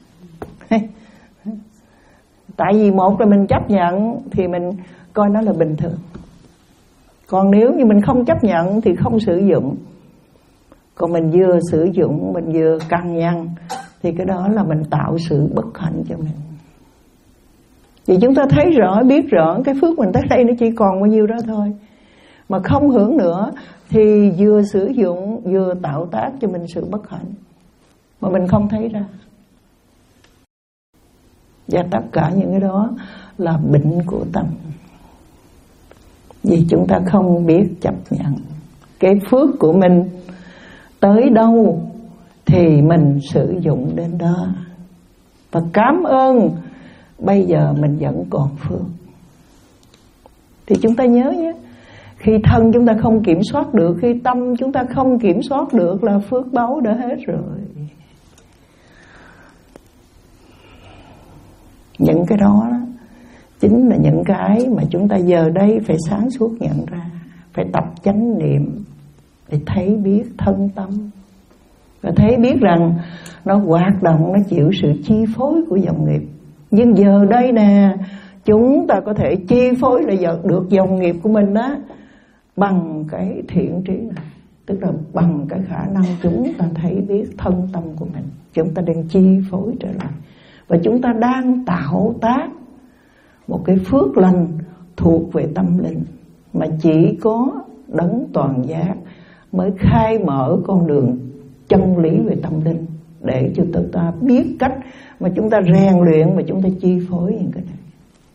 Tại vì một là mình chấp nhận thì mình coi nó là bình thường. Còn nếu như mình không chấp nhận thì không sử dụng. Còn mình vừa sử dụng, mình vừa căng nhăn thì cái đó là mình tạo sự bất hạnh cho mình. Vì chúng ta thấy rõ, biết rõ cái phước mình tới đây nó chỉ còn bao nhiêu đó thôi. Mà không hưởng nữa thì vừa sử dụng vừa tạo tác cho mình sự bất hạnh mà mình không thấy ra. Và tất cả những cái đó là bệnh của tâm. Vì chúng ta không biết chấp nhận cái phước của mình tới đâu thì mình sử dụng đến đó. Và cảm ơn bây giờ mình vẫn còn phước. Thì chúng ta nhớ nhé, khi thân chúng ta không kiểm soát được, khi tâm chúng ta không kiểm soát được là phước báu đã hết rồi. Những cái đó, đó chính là những cái mà chúng ta giờ đây phải sáng suốt nhận ra, phải tập chánh niệm để thấy biết thân tâm, và thấy biết rằng nó hoạt động, nó chịu sự chi phối của dòng nghiệp. Nhưng giờ đây nè, chúng ta có thể chi phối là được dòng nghiệp của mình đó bằng cái thiện trí này, tức là bằng cái khả năng chúng ta thấy biết thân tâm của mình. Chúng ta đang chi phối trở lại, và chúng ta đang tạo tác một cái phước lành thuộc về tâm linh mà chỉ có đấng toàn giác mới khai mở con đường chân lý về tâm linh, để cho chúng ta biết cách mà chúng ta rèn luyện và chúng ta chi phối những cái này.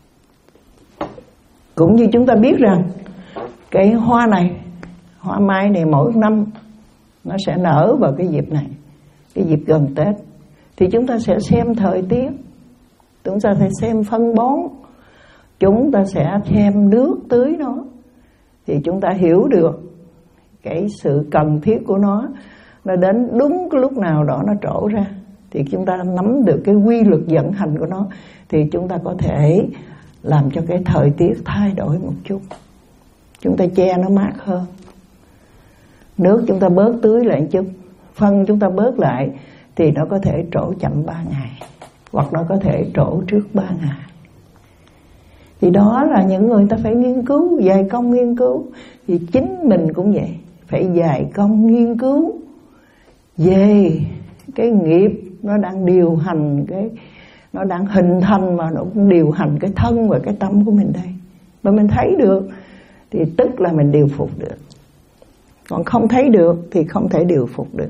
Cũng như chúng ta biết rằng cái hoa này, hoa mai này mỗi năm nó sẽ nở vào cái dịp này, cái dịp gần Tết, thì chúng ta sẽ xem thời tiết, chúng ta sẽ xem phân bón, chúng ta sẽ xem nước tưới nó, thì chúng ta hiểu được cái sự cần thiết của nó. Nó đến đúng cái lúc nào đó nó trổ ra, thì chúng ta nắm được cái quy luật vận hành của nó, thì chúng ta có thể làm cho cái thời tiết thay đổi một chút. Chúng ta che nó mát hơn, nước chúng ta bớt tưới lại một chút, phân chúng ta bớt lại, thì nó có thể trổ chậm ba ngày, hoặc nó có thể trổ trước ba ngày. Thì đó là những người ta phải nghiên cứu, dày công nghiên cứu. Thì chính mình cũng vậy, phải dày công nghiên cứu về cái nghiệp nó đang điều hành, cái nó đang hình thành và nó cũng điều hành cái thân và cái tâm của mình đây. Mà mình thấy được thì tức là mình điều phục được, còn không thấy được thì không thể điều phục được.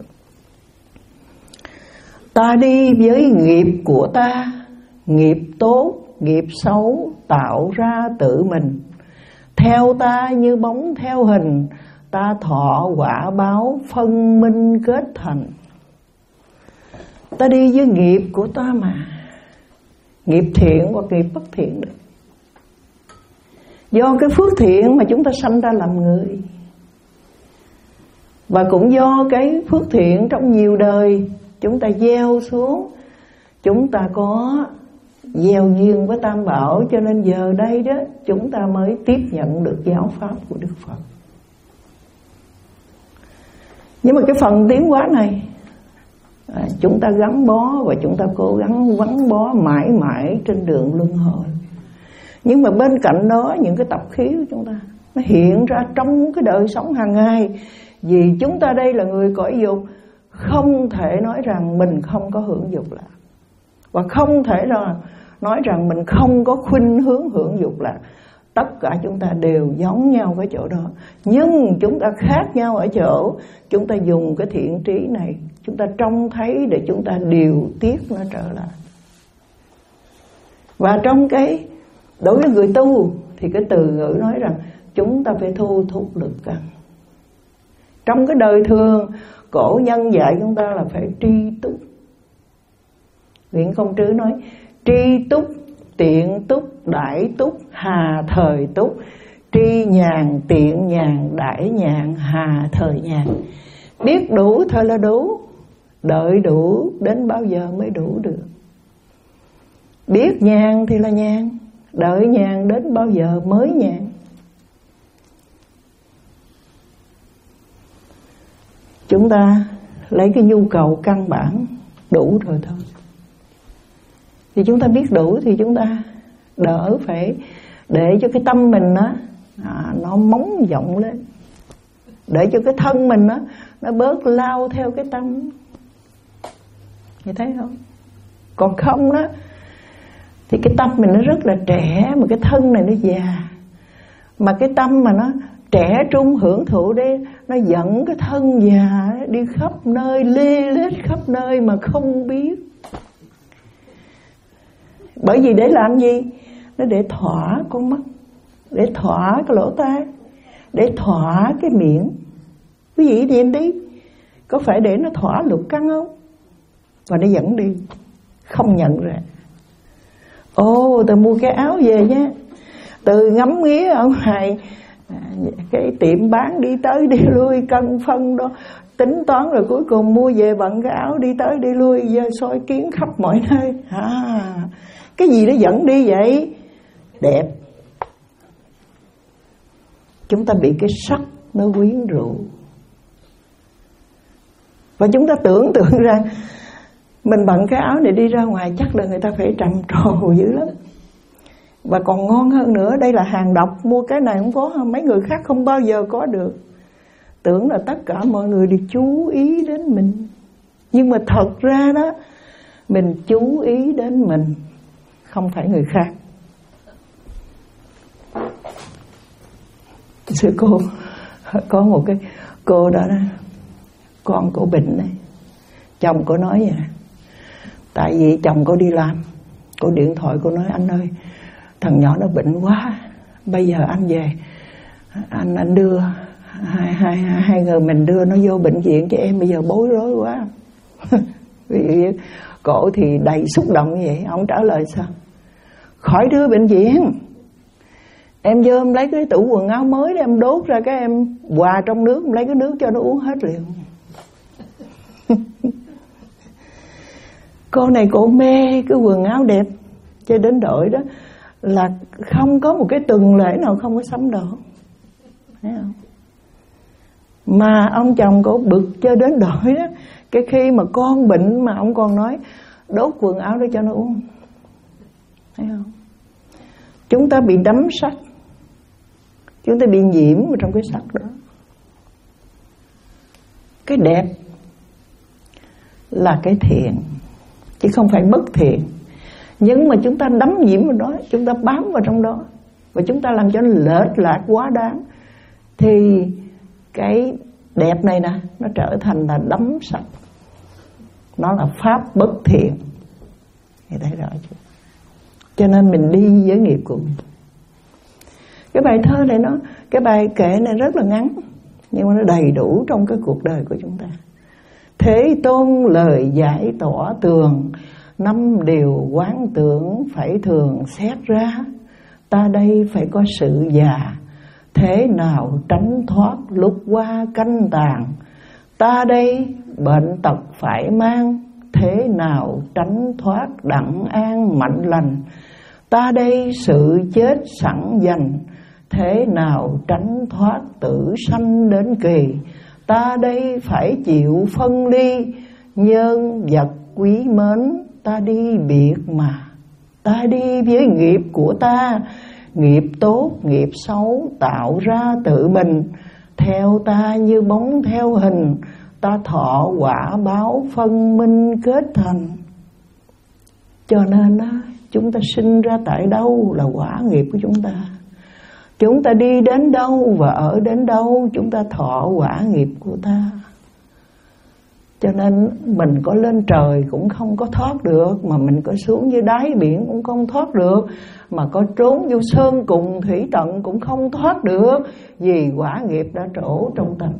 Ta đi với nghiệp của ta, nghiệp tốt, nghiệp xấu tạo ra tự mình. Theo ta như bóng theo hình, ta thọ quả báo phân minh kết thành. Ta đi với nghiệp của ta mà, nghiệp thiện hoặc nghiệp bất thiện đấy. Do cái phước thiện mà chúng ta sanh ra làm người, và cũng do cái phước thiện trong nhiều đời chúng ta gieo xuống, chúng ta có gieo duyên với Tam Bảo, cho nên giờ đây đó chúng ta mới tiếp nhận được giáo pháp của Đức Phật. Nhưng mà cái phần tiến hóa này à, chúng ta gắn bó và chúng ta cố gắng gắn bó mãi mãi trên đường luân hồi. Nhưng mà bên cạnh đó, những cái tập khí của chúng ta nó hiện ra trong cái đời sống hàng ngày. Vì chúng ta đây là người cõi dục, không thể nói rằng mình không có hưởng dục lạc, và không thể là nói rằng mình không có khuynh hướng hưởng dục lạc. Tất cả chúng ta đều giống nhau cái chỗ đó, nhưng chúng ta khác nhau ở chỗ chúng ta dùng cái thiện trí này, chúng ta trông thấy để chúng ta điều tiết nó trở lại. Và trong cái đối với người tu thì cái từ ngữ nói rằng chúng ta phải thu thúc lực căn. Trong cái đời thường, cổ nhân dạy chúng ta là phải tri túc. Nguyễn Công Trứ nói tri túc, tiện túc, đại túc, hà thời túc. Tri nhàn, tiện nhàn, đại nhàn, hà thời nhàn. Biết đủ thôi là đủ, đợi đủ đến bao giờ mới đủ được. Biết nhàn thì là nhàn, đợi nhàn đến bao giờ mới nhàn. Chúng ta lấy cái nhu cầu căn bản đủ rồi thôi. Thì chúng ta biết đủ thì chúng ta đỡ phải để cho cái tâm mình đó, à, nó móng rộng lên, để cho cái thân mình nó nó bớt lao theo cái tâm. Nghe thấy không? Còn không đó thì cái tâm mình nó rất là trẻ, mà cái thân này nó già. Mà cái tâm mà nó trẻ trung hưởng thụ đi, nó dẫn cái thân già đi khắp nơi, lê lết khắp nơi mà không biết. Bởi vì để làm gì? Nó để thỏa con mắt, để thỏa cái lỗ tai, để thỏa cái miệng. Quý vị nhìn đi, có phải để nó thỏa lục căn không? Và nó dẫn đi, không nhận ra. Ồ, tôi mua cái áo về nhé. Từ ngắm nghía ở ngoài cái tiệm bán đi tới đi lui, cân phân đó, tính toán rồi cuối cùng mua về bận cái áo đi tới đi lui, giờ soi kiến khắp mọi nơi. À, cái gì nó dẫn đi vậy? Đẹp. Chúng ta bị cái sắc nó quyến rũ, và chúng ta tưởng tượng rằng mình bận cái áo này đi ra ngoài chắc là người ta phải trầm trồ dữ lắm. Và còn ngon hơn nữa, đây là hàng độc, mua cái này không có, mấy người khác không bao giờ có được. Tưởng là tất cả mọi người đều chú ý đến mình, nhưng mà thật ra đó, mình chú ý đến mình, không phải người khác. Sư cô có một cái cô đó, đó con cô bệnh này, chồng cô nói vậy. Tại vì chồng cô đi làm, cô điện thoại cô nói anh ơi, thằng nhỏ nó bệnh quá, bây giờ anh về, anh anh đưa hai hai hai người mình đưa nó vô bệnh viện cho em, bây giờ bối rối quá. Vì cổ thì đầy xúc động như vậy. Ông trả lời sao? Khỏi đưa bệnh viện, em vô em lấy cái tủ quần áo mới để em đốt ra, cái em hòa trong nước, em lấy cái nước cho nó uống hết liền. Cô này cổ mê cái quần áo đẹp, cho đến đội đó là không có một cái tuần lễ nào không có sắm đồ, thấy không? Mà ông chồng cổ bực cho đến đội đó, cái khi mà con bệnh mà ông còn nói đốt quần áo để cho nó uống, thấy không? Chúng ta bị đắm sắc, chúng ta bị nhiễm vào trong cái sắc đó. Cái đẹp là cái thiện, chứ không phải bất thiện. Nhưng mà chúng ta đắm nhiễm vào đó, chúng ta bám vào trong đó, và chúng ta làm cho nó lệch lạc quá đáng, thì cái đẹp này nè, nó trở thành là đắm sắc. Nó là pháp bất thiện. Thì thấy rõ chưa? Cho nên mình đi với nghiệp của mình. Cái bài thơ này nó, cái bài kệ này rất là ngắn, nhưng mà nó đầy đủ trong cái cuộc đời của chúng ta. Thế Tôn lời giải tỏ tường, năm điều quán tưởng phải thường xét ra. Ta đây phải có sự già, thế nào tránh thoát lúc qua canh tàn. Ta đây bệnh tật phải mang, thế nào tránh thoát đặng an mạnh lành. Ta đây sự chết sẵn dành, thế nào tránh thoát tử sanh đến kỳ. Ta đây phải chịu phân ly, nhân vật quý mến ta đi biệt mà. Ta đi với nghiệp của ta, nghiệp tốt nghiệp xấu tạo ra tự mình. Theo ta như bóng theo hình, ta thọ quả báo phân minh kết thành. Cho nên á, chúng ta sinh ra tại đâu là quả nghiệp của chúng ta. Chúng ta đi đến đâu và ở đến đâu, chúng ta thọ quả nghiệp của ta. Cho nên mình có lên trời cũng không có thoát được, mà mình có xuống dưới đáy biển cũng không thoát được, mà có trốn vô sơn cùng thủy tận cũng không thoát được, vì quả nghiệp đã trổ trong tâm.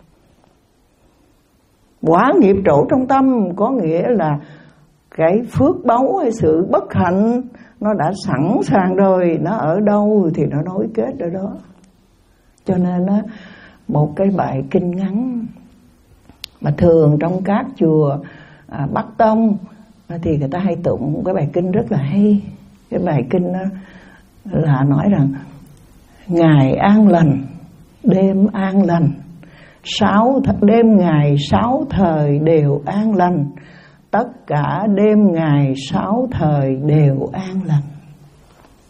Quả nghiệp trổ trong tâm có nghĩa là cái phước báu hay sự bất hạnh nó đã sẵn sàng rồi, nó ở đâu thì nó nối kết ở đó. Cho nên á, một cái bài kinh ngắn mà thường trong các chùa à, Bắc Tông thì người ta hay tụng một cái bài kinh rất là hay. Cái bài kinh đó là nói rằng ngày an lành, đêm an lành, sáu đêm ngày sáu thời đều an lành, tất cả đêm ngày sáu thời đều an lành.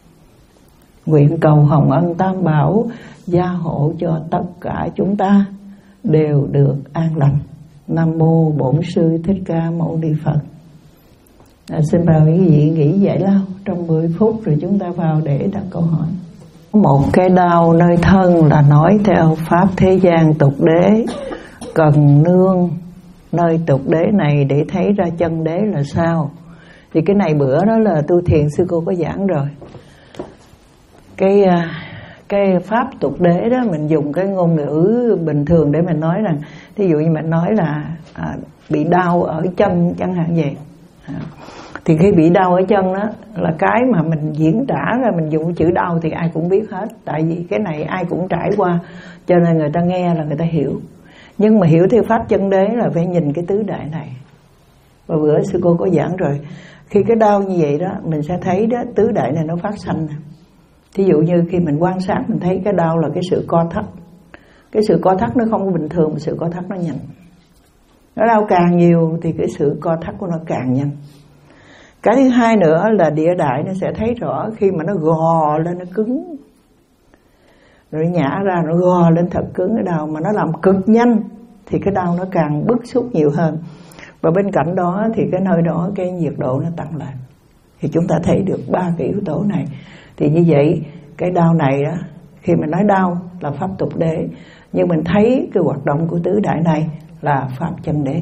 Nguyện cầu hồng ân Tam Bảo gia hộ cho tất cả chúng ta đều được an lành. Nam mô Bổn Sư Thích Ca Mâu Ni Phật. À, xin mời quý vị nghỉ giải lao trong mười phút rồi chúng ta vào để đặt câu hỏi. Một cái đau nơi thân là nói theo pháp thế gian tục đế, cần nương nơi tục đế này để thấy ra chân đế là sao. Thì cái này bữa đó là tu thiền sư cô có giảng rồi. Cái cái pháp tục đế đó mình dùng cái ngôn ngữ bình thường để mình nói rằng, thí dụ như mình nói là à, bị đau ở chân chẳng hạn vậy. À, thì khi bị đau ở chân đó là cái mà mình diễn tả ra, mình dùng chữ đau thì ai cũng biết hết, tại vì cái này ai cũng trải qua, cho nên người ta nghe là người ta hiểu. Nhưng mà hiểu theo pháp chân đế là phải nhìn cái tứ đại này. Và bữa sư cô có giảng rồi, khi cái đau như vậy đó mình sẽ thấy đó tứ đại này nó phát sanh. Thí dụ như khi mình quan sát mình thấy cái đau là cái sự co thắt. Cái sự co thắt nó không có bình thường, mà sự co thắt nó nhanh. Nó đau càng nhiều thì cái sự co thắt của nó càng nhanh. Cái thứ hai nữa là địa đại nó sẽ thấy rõ khi mà nó gò lên nó cứng, rồi nhả ra nó gò lên thật cứng cái đau, mà nó làm cực nhanh thì cái đau nó càng bức xúc nhiều hơn. Và bên cạnh đó thì cái nơi đó cái nhiệt độ nó tăng lên. Thì chúng ta thấy được ba cái yếu tố này. Thì như vậy cái đau này đó, khi mình nói đau là pháp tục đế, nhưng mình thấy cái hoạt động của tứ đại này là pháp chân đế.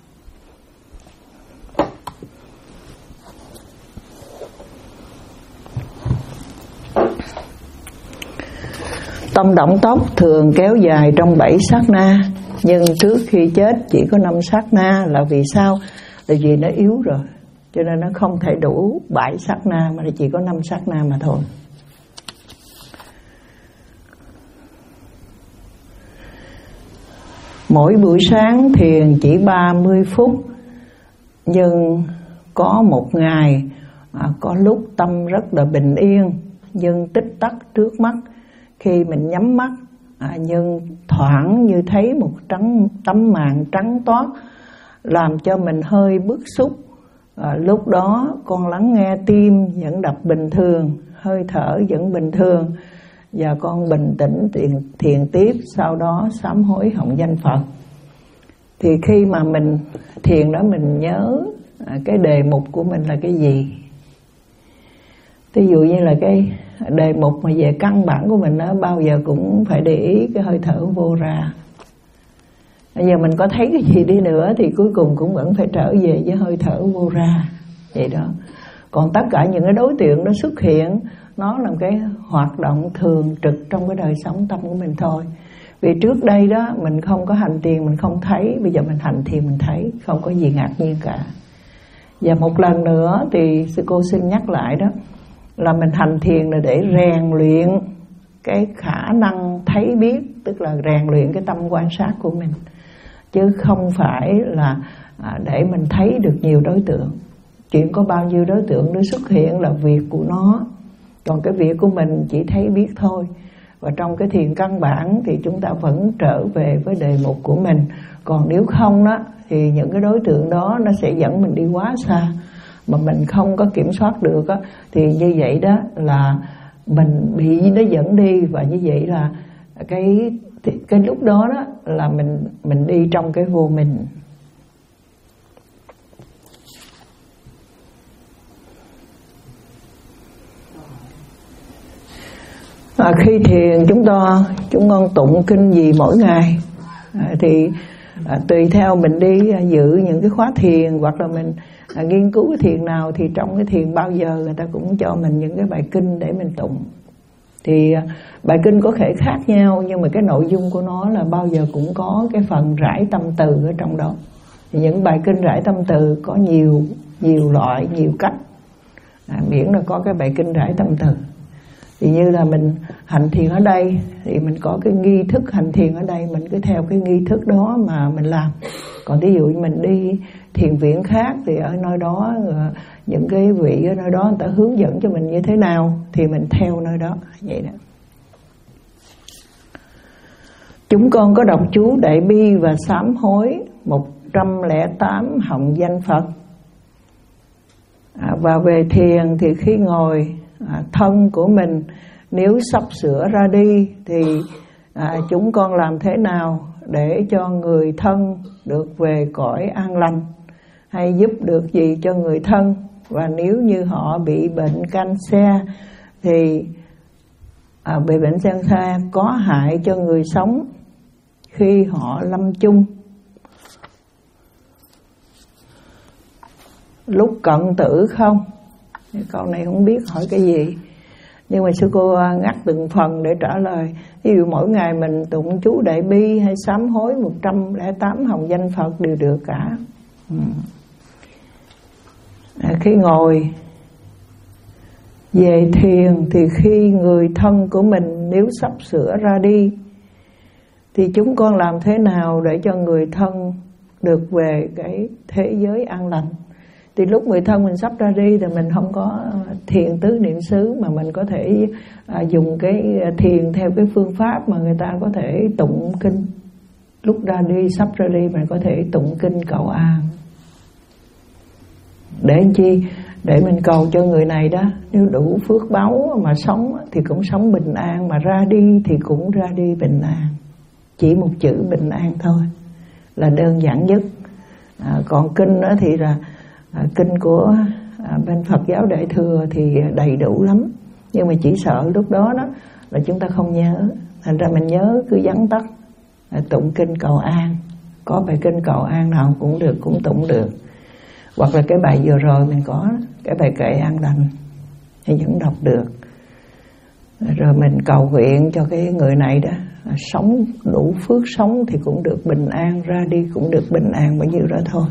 Tâm động tốc thường kéo dài trong bảy sát na, nhưng trước khi chết chỉ có năm sát na. Là vì sao? Là vì nó yếu rồi, cho nên nó không thể đủ bảy sát na, mà chỉ có năm sát na mà thôi. Mỗi buổi sáng thiền chỉ ba mươi phút, nhưng có một ngày à, có lúc tâm rất là bình yên, nhưng tích tắc trước mắt. Khi mình nhắm mắt à, nhưng thoảng như thấy một trắng, tấm màn trắng toát, làm cho mình hơi bức xúc. À, lúc đó con lắng nghe tim vẫn đập bình thường, hơi thở vẫn bình thường, và con bình tĩnh thiền, thiền tiếp, sau đó sám hối hồng danh Phật. Thì khi mà mình thiền đó mình nhớ à, cái đề mục của mình là cái gì. Ví dụ như là cái đề mục mà về căn bản của mình đó, bao giờ cũng phải để ý cái hơi thở vô ra. Bây giờ mình có thấy cái gì đi nữa thì cuối cùng cũng vẫn phải trở về với hơi thở vô ra. Vậy đó. Còn tất cả những cái đối tượng nó xuất hiện, nó là cái hoạt động thường trực trong cái đời sống tâm của mình thôi. Vì trước đây đó mình không có hành thiền mình không thấy, bây giờ mình hành thiền mình thấy, không có gì ngạc nhiên cả. Và một lần nữa thì sư cô xin nhắc lại đó, là mình hành thiền là để rèn luyện cái khả năng thấy biết, tức là rèn luyện cái tâm quan sát của mình, chứ không phải là để mình thấy được nhiều đối tượng. Chuyện có bao nhiêu đối tượng nó xuất hiện là việc của nó, còn cái việc của mình chỉ thấy biết thôi. Và trong cái thiền căn bản thì chúng ta vẫn trở về với đề mục của mình. Còn nếu không đó thì những cái đối tượng đó nó sẽ dẫn mình đi quá xa, mà mình không có kiểm soát được á, thì như vậy đó là mình bị nó dẫn đi. Và như vậy là cái cái lúc đó đó là mình mình đi trong cái vô mình. À, khi thiền chúng ta chúng con tụng kinh gì mỗi ngày à, thì à, tùy theo mình đi à, dự những cái khóa thiền, hoặc là mình à, nghiên cứu cái thiền nào, thì trong cái thiền bao giờ người ta cũng cho mình những cái bài kinh để mình tụng. Thì à, bài kinh có thể khác nhau, nhưng mà cái nội dung của nó là bao giờ cũng có cái phần rải tâm từ ở trong đó. Thì những bài kinh rải tâm từ có nhiều nhiều loại, nhiều cách, à, miễn là có cái bài kinh rải tâm từ. Thì như là mình hành thiền ở đây thì mình có cái nghi thức hành thiền ở đây, mình cứ theo cái nghi thức đó mà mình làm. Còn ví dụ như mình đi thiền viện khác thì ở nơi đó những cái vị ở nơi đó người ta hướng dẫn cho mình như thế nào thì mình theo nơi đó, vậy đó. Chúng con có đọc chú Đại Bi và sám hối một trăm lẻ tám hồng danh Phật. À, và về thiền thì khi ngồi à, thân của mình nếu sắp sửa ra đi thì à, chúng con làm thế nào để cho người thân được về cõi an lành, hay giúp được gì cho người thân. Và nếu như họ bị bệnh cancer thì à, bị bệnh cancer có hại cho người sống khi họ lâm chung, lúc cận tử không? Câu này không biết hỏi cái gì, nhưng mà sư cô ngắt từng phần để trả lời. Ví dụ mỗi ngày mình tụng chú Đại Bi hay sám hối một trăm lẻ tám hồng danh Phật đều được cả. ừ. à, Khi ngồi về thiền thì khi người thân của mình nếu sắp sửa ra đi thì chúng con làm thế nào để cho người thân được về cái thế giới an lành? Thì lúc người thân mình sắp ra đi thì mình không có thiền tứ niệm xứ, mà mình có thể à, dùng cái thiền theo cái phương pháp mà người ta có thể tụng kinh. Lúc ra đi, sắp ra đi mình có thể tụng kinh cầu an. Để làm chi? Để mình cầu cho người này đó, nếu đủ phước báu mà sống thì cũng sống bình an, mà ra đi thì cũng ra đi bình an. Chỉ một chữ bình an thôi là đơn giản nhất. à, Còn kinh đó thì là À, kinh của à, bên Phật giáo Đại Thừa thì đầy đủ lắm, nhưng mà chỉ sợ lúc đó đó là chúng ta không nhớ, thành ra mình nhớ cứ vắn tắt à, tụng kinh cầu an. Có bài kinh cầu an nào cũng được, cũng tụng được. Hoặc là cái bài vừa rồi mình có cái bài kệ an lành thì vẫn đọc được. Rồi mình cầu nguyện cho cái người này đó à, sống đủ phước sống thì cũng được bình an, ra đi cũng được bình an, bao nhiêu đó thôi.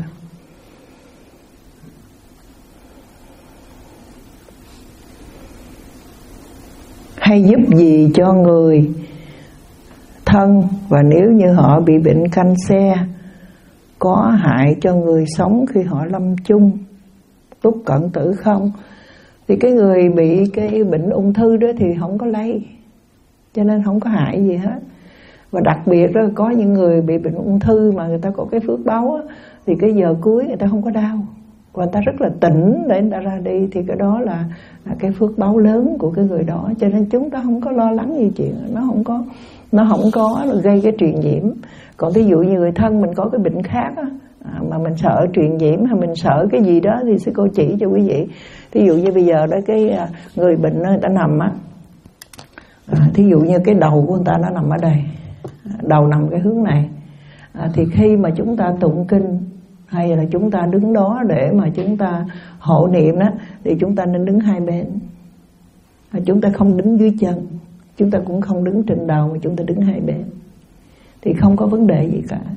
Hay giúp gì cho người thân, và nếu như họ bị bệnh cancer có hại cho người sống khi họ lâm chung, lúc cận tử không? Thì cái người bị cái bệnh ung thư đó thì không có lây, cho nên không có hại gì hết. Và đặc biệt đó, có những người bị bệnh ung thư mà người ta có cái phước báu á, thì cái giờ cuối người ta không có đau, và người ta rất là tỉnh để người ta ra đi, thì cái đó là, là cái phước báu lớn của cái người đó. Cho nên chúng ta không có lo lắng gì chuyện nó không có nó không có gây cái truyền nhiễm. Còn ví dụ như người thân mình có cái bệnh khác á, à, mà mình sợ truyền nhiễm hay mình sợ cái gì đó thì sư cô chỉ cho quý vị. Ví dụ như bây giờ đó cái người bệnh người ta nằm á, à, thí dụ như cái đầu của người ta nó nằm ở đây, đầu nằm cái hướng này, à, thì khi mà chúng ta tụng kinh hay là chúng ta đứng đó để mà chúng ta hộ niệm đó, thì chúng ta nên đứng hai bên. Chúng ta không đứng dưới chân, chúng ta cũng không đứng trên đầu, mà chúng ta đứng hai bên thì không có vấn đề gì cả.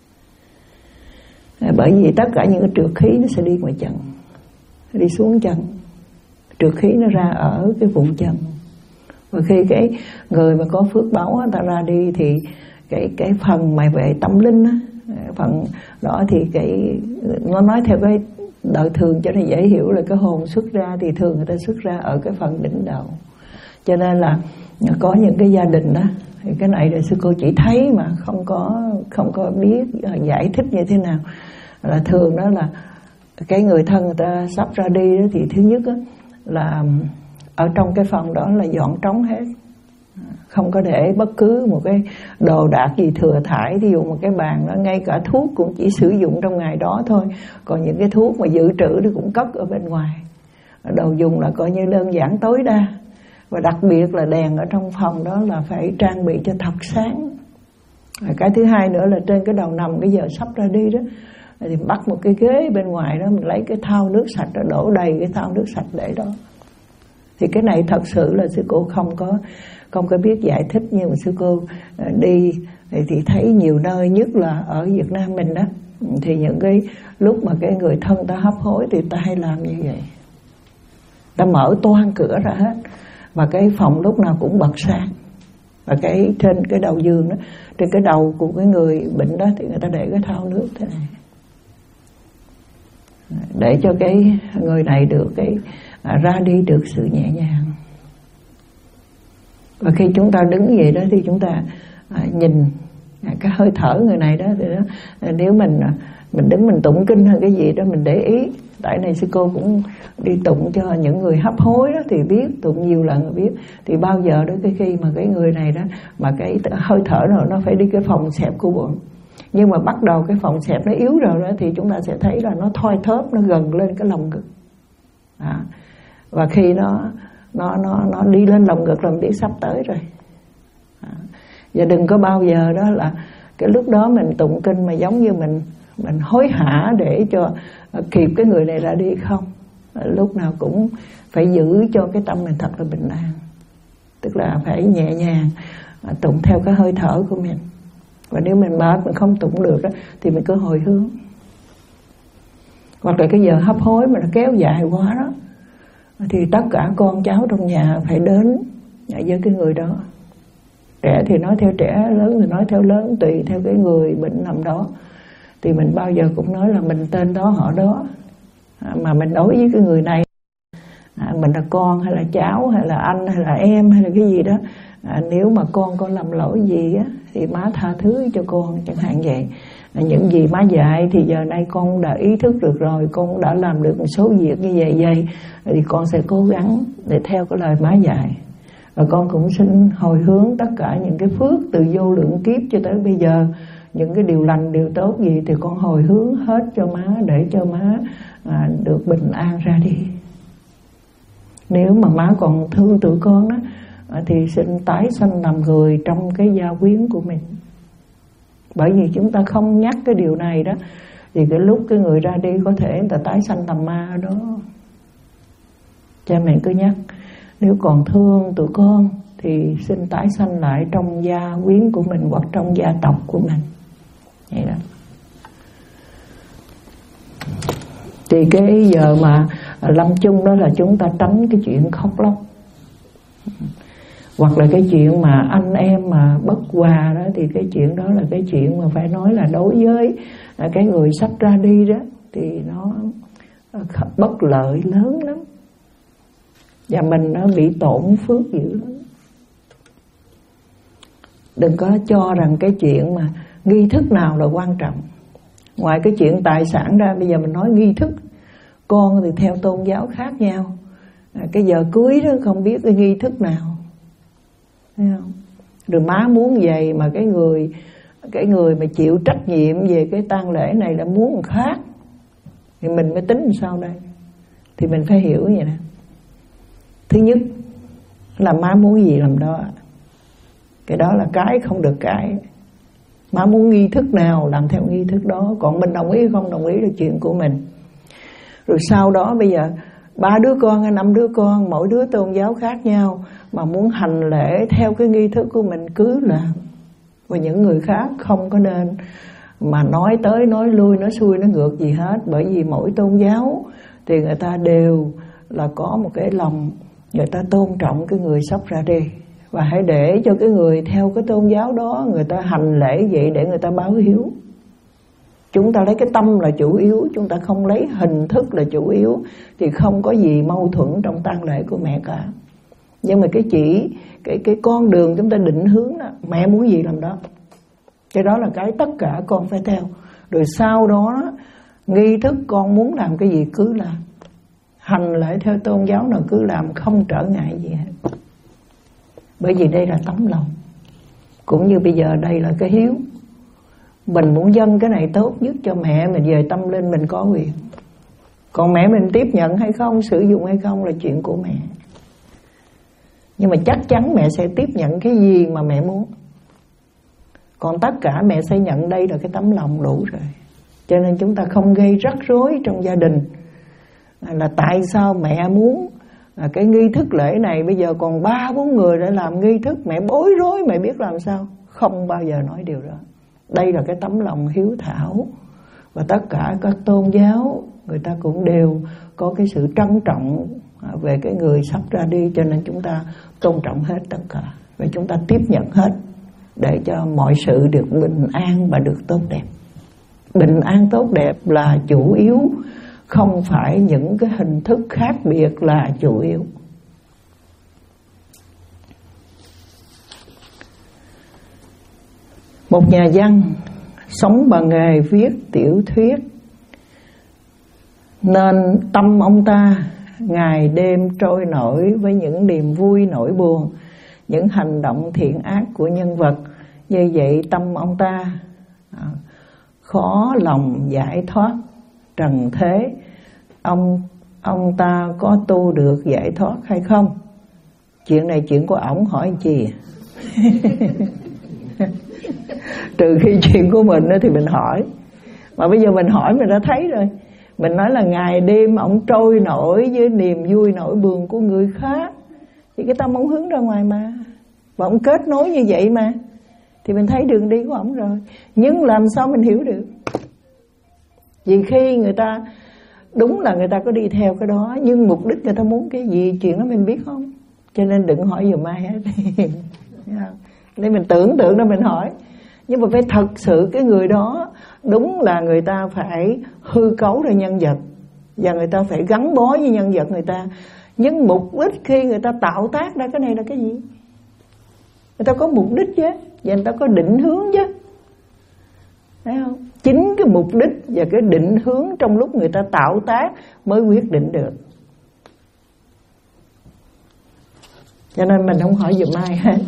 Bởi vì tất cả những cái trượt khí nó sẽ đi ngoài chân, đi xuống chân. Trượt khí nó ra ở cái vùng chân. Và khi cái người mà có phước báu người ta ra đi thì cái cái phần mà về tâm linh á, phần đó thì cái nó nói theo cái đời thường cho nó dễ hiểu là cái hồn xuất ra thì thường người ta xuất ra ở cái phần đỉnh đầu. Cho nên là có những cái gia đình đó, thì cái này là sư cô chỉ thấy mà không có không có biết giải thích như thế nào. Là thường đó là cái người thân người ta sắp ra đi đó, thì thứ nhất đó, là ở trong cái phần đó là dọn trống hết, không có để bất cứ một cái đồ đạc gì thừa thải. Ví dụ một cái bàn đó, ngay cả thuốc cũng chỉ sử dụng trong ngày đó thôi, còn những cái thuốc mà dự trữ thì cũng cất ở bên ngoài. Đồ dùng là coi như đơn giản tối đa. Và đặc biệt là đèn ở trong phòng đó là phải trang bị cho thật sáng. Cái thứ hai nữa là trên cái đầu nằm cái giờ sắp ra đi đó, thì bắt một cái ghế bên ngoài đó, mình lấy cái thau nước sạch đó, đổ đầy cái thau nước sạch để đó. Thì cái này thật sự là sư cô không có không có biết giải thích, nhưng mà sư cô đi thì thấy nhiều nơi, nhất là ở Việt Nam mình đó, thì những cái lúc mà cái người thân ta hấp hối thì ta hay làm như vậy. Ta mở toang cửa ra hết, và cái phòng lúc nào cũng bật sáng. Và cái trên cái đầu giường đó, trên cái đầu của cái người bệnh đó thì người ta để cái thau nước thế này, để cho cái người này được cái à, ra đi được sự nhẹ nhàng. Và khi chúng ta đứng vậy đó thì chúng ta à, nhìn cái hơi thở người này đó, thì đó nếu mình mình đứng mình tụng kinh hay cái gì đó mình để ý. Tại này sư cô cũng đi tụng cho những người hấp hối đó thì biết, tụng nhiều lần biết. Thì bao giờ đó cái khi mà cái người này đó mà cái hơi thở nào nó phải đi cái phòng xẹp của bụng, nhưng mà bắt đầu cái phòng xẹp nó yếu rồi đó thì chúng ta sẽ thấy là nó thoi thóp, nó gần lên cái lồng ngực. À, và khi nó nó nó nó đi lên lồng ngực là mình biết sắp tới rồi. À, và đừng có bao giờ đó là cái lúc đó mình tụng kinh mà giống như mình mình hối hả để cho kịp cái người này ra đi không. À, lúc nào cũng phải giữ cho cái tâm mình thật là bình an, tức là phải nhẹ nhàng à, tụng theo cái hơi thở của mình. Và nếu mình mệt mình không tụng được đó, thì mình cứ hồi hướng. Hoặc là cái giờ hấp hối mà nó kéo dài quá đó thì tất cả con cháu trong nhà phải đến với cái người đó. Trẻ thì nói theo trẻ, lớn thì nói theo lớn, tùy theo cái người bệnh nằm đó. Thì mình bao giờ cũng nói là mình tên đó họ đó. À, mà mình đối với cái người này à, mình là con hay là cháu hay là anh hay là em hay là cái gì đó, à, nếu mà con có lầm lỗi gì á thì má tha thứ cho con chẳng hạn vậy. À, những gì má dạy thì giờ nay con đã ý thức được rồi, con đã làm được một số việc như vậy vậy thì con sẽ cố gắng để theo cái lời má dạy. Và con cũng xin hồi hướng tất cả những cái phước từ vô lượng kiếp cho tới bây giờ, những cái điều lành điều tốt gì thì con hồi hướng hết cho má, để cho má à, được bình an ra đi. Nếu mà má còn thương tụi con đó à, thì xin tái sanh làm người trong cái gia quyến của mình. Bởi vì chúng ta không nhắc cái điều này đó thì cái lúc cái người ra đi có thể người ta tái sanh làm ma đó. Cha mẹ cứ nhắc, nếu còn thương tụi con thì xin tái sanh lại trong gia quyến của mình hoặc trong gia tộc của mình. Vậy đó. Thì cái giờ mà lâm chung đó là chúng ta tránh cái chuyện khóc lóc. Hoặc là cái chuyện mà anh em mà bất hòa đó, thì cái chuyện đó là cái chuyện mà phải nói là đối với cái người sắp ra đi đó thì nó bất lợi lớn lắm. Và mình nó bị tổn phước dữ lắm. Đừng có cho rằng cái chuyện mà nghi thức nào là quan trọng. Ngoài cái chuyện tài sản ra, bây giờ mình nói nghi thức. Con thì theo tôn giáo khác nhau, cái giờ cưới đó không biết cái nghi thức nào, thấy không? Rồi má muốn vậy mà cái người cái người mà chịu trách nhiệm về cái tang lễ này là muốn một khác, thì mình mới tính làm sao đây? Thì mình phải hiểu vậy nè. Thứ nhất là má muốn gì làm đó, cái đó là cái không được cãi. Má muốn nghi thức nào làm theo nghi thức đó, còn mình đồng ý không đồng ý là chuyện của mình. Rồi sau đó bây giờ ba đứa con hay năm đứa con, mỗi đứa tôn giáo khác nhau, mà muốn hành lễ theo cái nghi thức của mình cứ làm. Và những người khác không có nên mà nói tới nói lui, nói xuôi nói ngược gì hết. Bởi vì mỗi tôn giáo thì người ta đều là có một cái lòng người ta tôn trọng cái người sắp ra đi. Và hãy để cho cái người theo cái tôn giáo đó người ta hành lễ vậy để người ta báo hiếu. Chúng ta lấy cái tâm là chủ yếu, chúng ta không lấy hình thức là chủ yếu, thì không có gì mâu thuẫn trong tang lễ của mẹ cả. Nhưng mà cái chỉ cái cái con đường chúng ta định hướng đó, mẹ muốn gì làm đó. Cái đó là cái tất cả con phải theo. Rồi sau đó nghi thức con muốn làm cái gì cứ làm. Hành lễ theo tôn giáo nào cứ làm, không trở ngại gì hết. Bởi vì đây là tấm lòng. Cũng như bây giờ đây là cái hiếu. Mình muốn dâng cái này tốt nhất cho mẹ mình về tâm linh mình có quyền. Còn mẹ mình tiếp nhận hay không, sử dụng hay không là chuyện của mẹ. Nhưng mà chắc chắn mẹ sẽ tiếp nhận cái gì mà mẹ muốn. Còn tất cả mẹ sẽ nhận đây là cái tấm lòng đủ rồi. Cho nên chúng ta không gây rắc rối trong gia đình. Là tại sao mẹ muốn à, cái nghi thức lễ này bây giờ còn ba bốn người để làm nghi thức, mẹ bối rối, mẹ biết làm sao? Không bao giờ nói điều đó. Đây là cái tấm lòng hiếu thảo. Và tất cả các tôn giáo người ta cũng đều có cái sự trân trọng về cái người sắp ra đi. Cho nên chúng ta tôn trọng hết tất cả. Và chúng ta tiếp nhận hết để cho mọi sự được bình an và được tốt đẹp. Bình an tốt đẹp là chủ yếu, không phải những cái hình thức khác biệt là chủ yếu. Một nhà văn sống bằng nghề viết tiểu thuyết, nên tâm ông ta ngày đêm trôi nổi với những niềm vui nỗi buồn, những hành động thiện ác của nhân vật. Như vậy tâm ông ta khó lòng giải thoát trần thế. Ông ông ta có tu được giải thoát hay không? Chuyện này chuyện của ổng, hỏi anh chị. Trừ khi chuyện của mình thì mình hỏi. Mà bây giờ mình hỏi mình đã thấy rồi. Mình nói là ngày đêm ổng trôi nổi với niềm vui nỗi buồn của người khác, thì cái tâm ổng hướng ra ngoài mà, và ổng kết nối như vậy mà, thì mình thấy đường đi của ổng rồi. Nhưng làm sao mình hiểu được? Vì khi người ta, đúng là người ta có đi theo cái đó, nhưng mục đích người ta muốn cái gì, chuyện đó mình biết không? Cho nên đừng hỏi dùm ai hết. Nên mình tưởng tượng ra mình hỏi. Nhưng mà phải thật sự cái người đó, đúng là người ta phải hư cấu ra nhân vật, và người ta phải gắn bó với nhân vật người ta. Nhưng mục đích khi người ta tạo tác ra cái này là cái gì? Người ta có mục đích chứ, và người ta có định hướng chứ, thấy không? Chính cái mục đích và cái định hướng trong lúc người ta tạo tác mới quyết định được. Cho nên mình không hỏi giùm ai hết.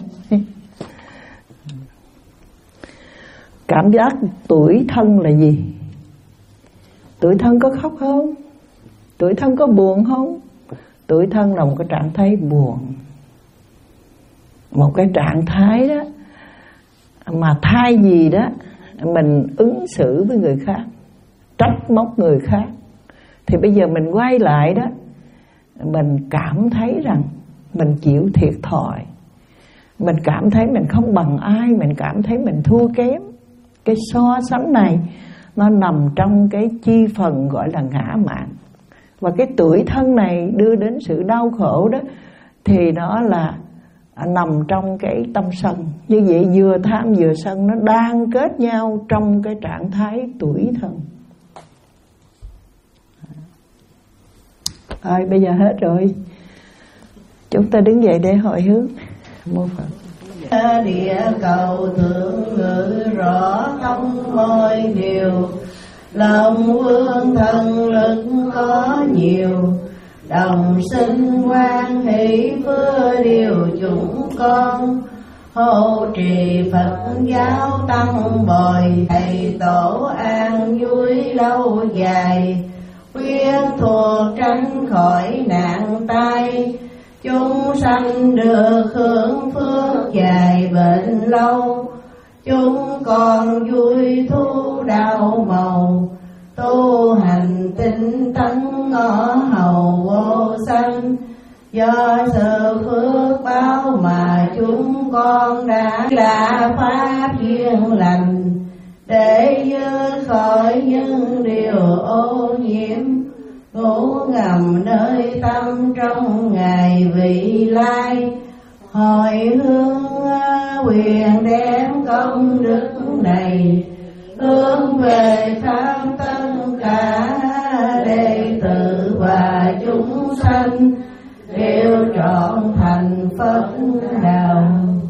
Cảm giác tủi thân là gì? Tủi thân có khóc không? Tủi thân có buồn không? Tủi thân là một cái trạng thái buồn, một cái trạng thái đó mà thay vì đó mình ứng xử với người khác, trách móc người khác, thì bây giờ mình quay lại đó, mình cảm thấy rằng mình chịu thiệt thòi, mình cảm thấy mình không bằng ai, mình cảm thấy mình thua kém. Cái so sánh này nó nằm trong cái chi phần gọi là ngã mạn. Và cái tủi thân này đưa đến sự đau khổ đó, thì nó là nằm trong cái tâm sân. Như vậy vừa tham vừa sân nó đang kết nhau trong cái trạng thái tủi thân. Rồi bây giờ hết rồi, chúng ta đứng dậy để hồi hướng. Mô Phật. Địa cầu thượng ngự rõ thông mọi điều, lòng vương thần lực có nhiều, đồng sinh hoan hỷ với điều chúng con. Hộ trì Phật giáo tăng bồi, thầy tổ an vui lâu dài, khuyên thuộc tránh khỏi nạn tai. Chúng sanh được hưởng phước dài bền lâu, chúng con vui thu đạo màu, tu hành tinh tấn ngõ hầu vô sanh. Do sự phước báo mà chúng con đã là pháp duyên lành, để dứt khỏi những điều ô nhiễm, ngủ ngầm nơi tâm trong ngày vị lai. Hồi hướng quyền đem công đức này, hướng về khắp tất cả đệ tử và chúng sanh, đều trọn thành Phật đạo.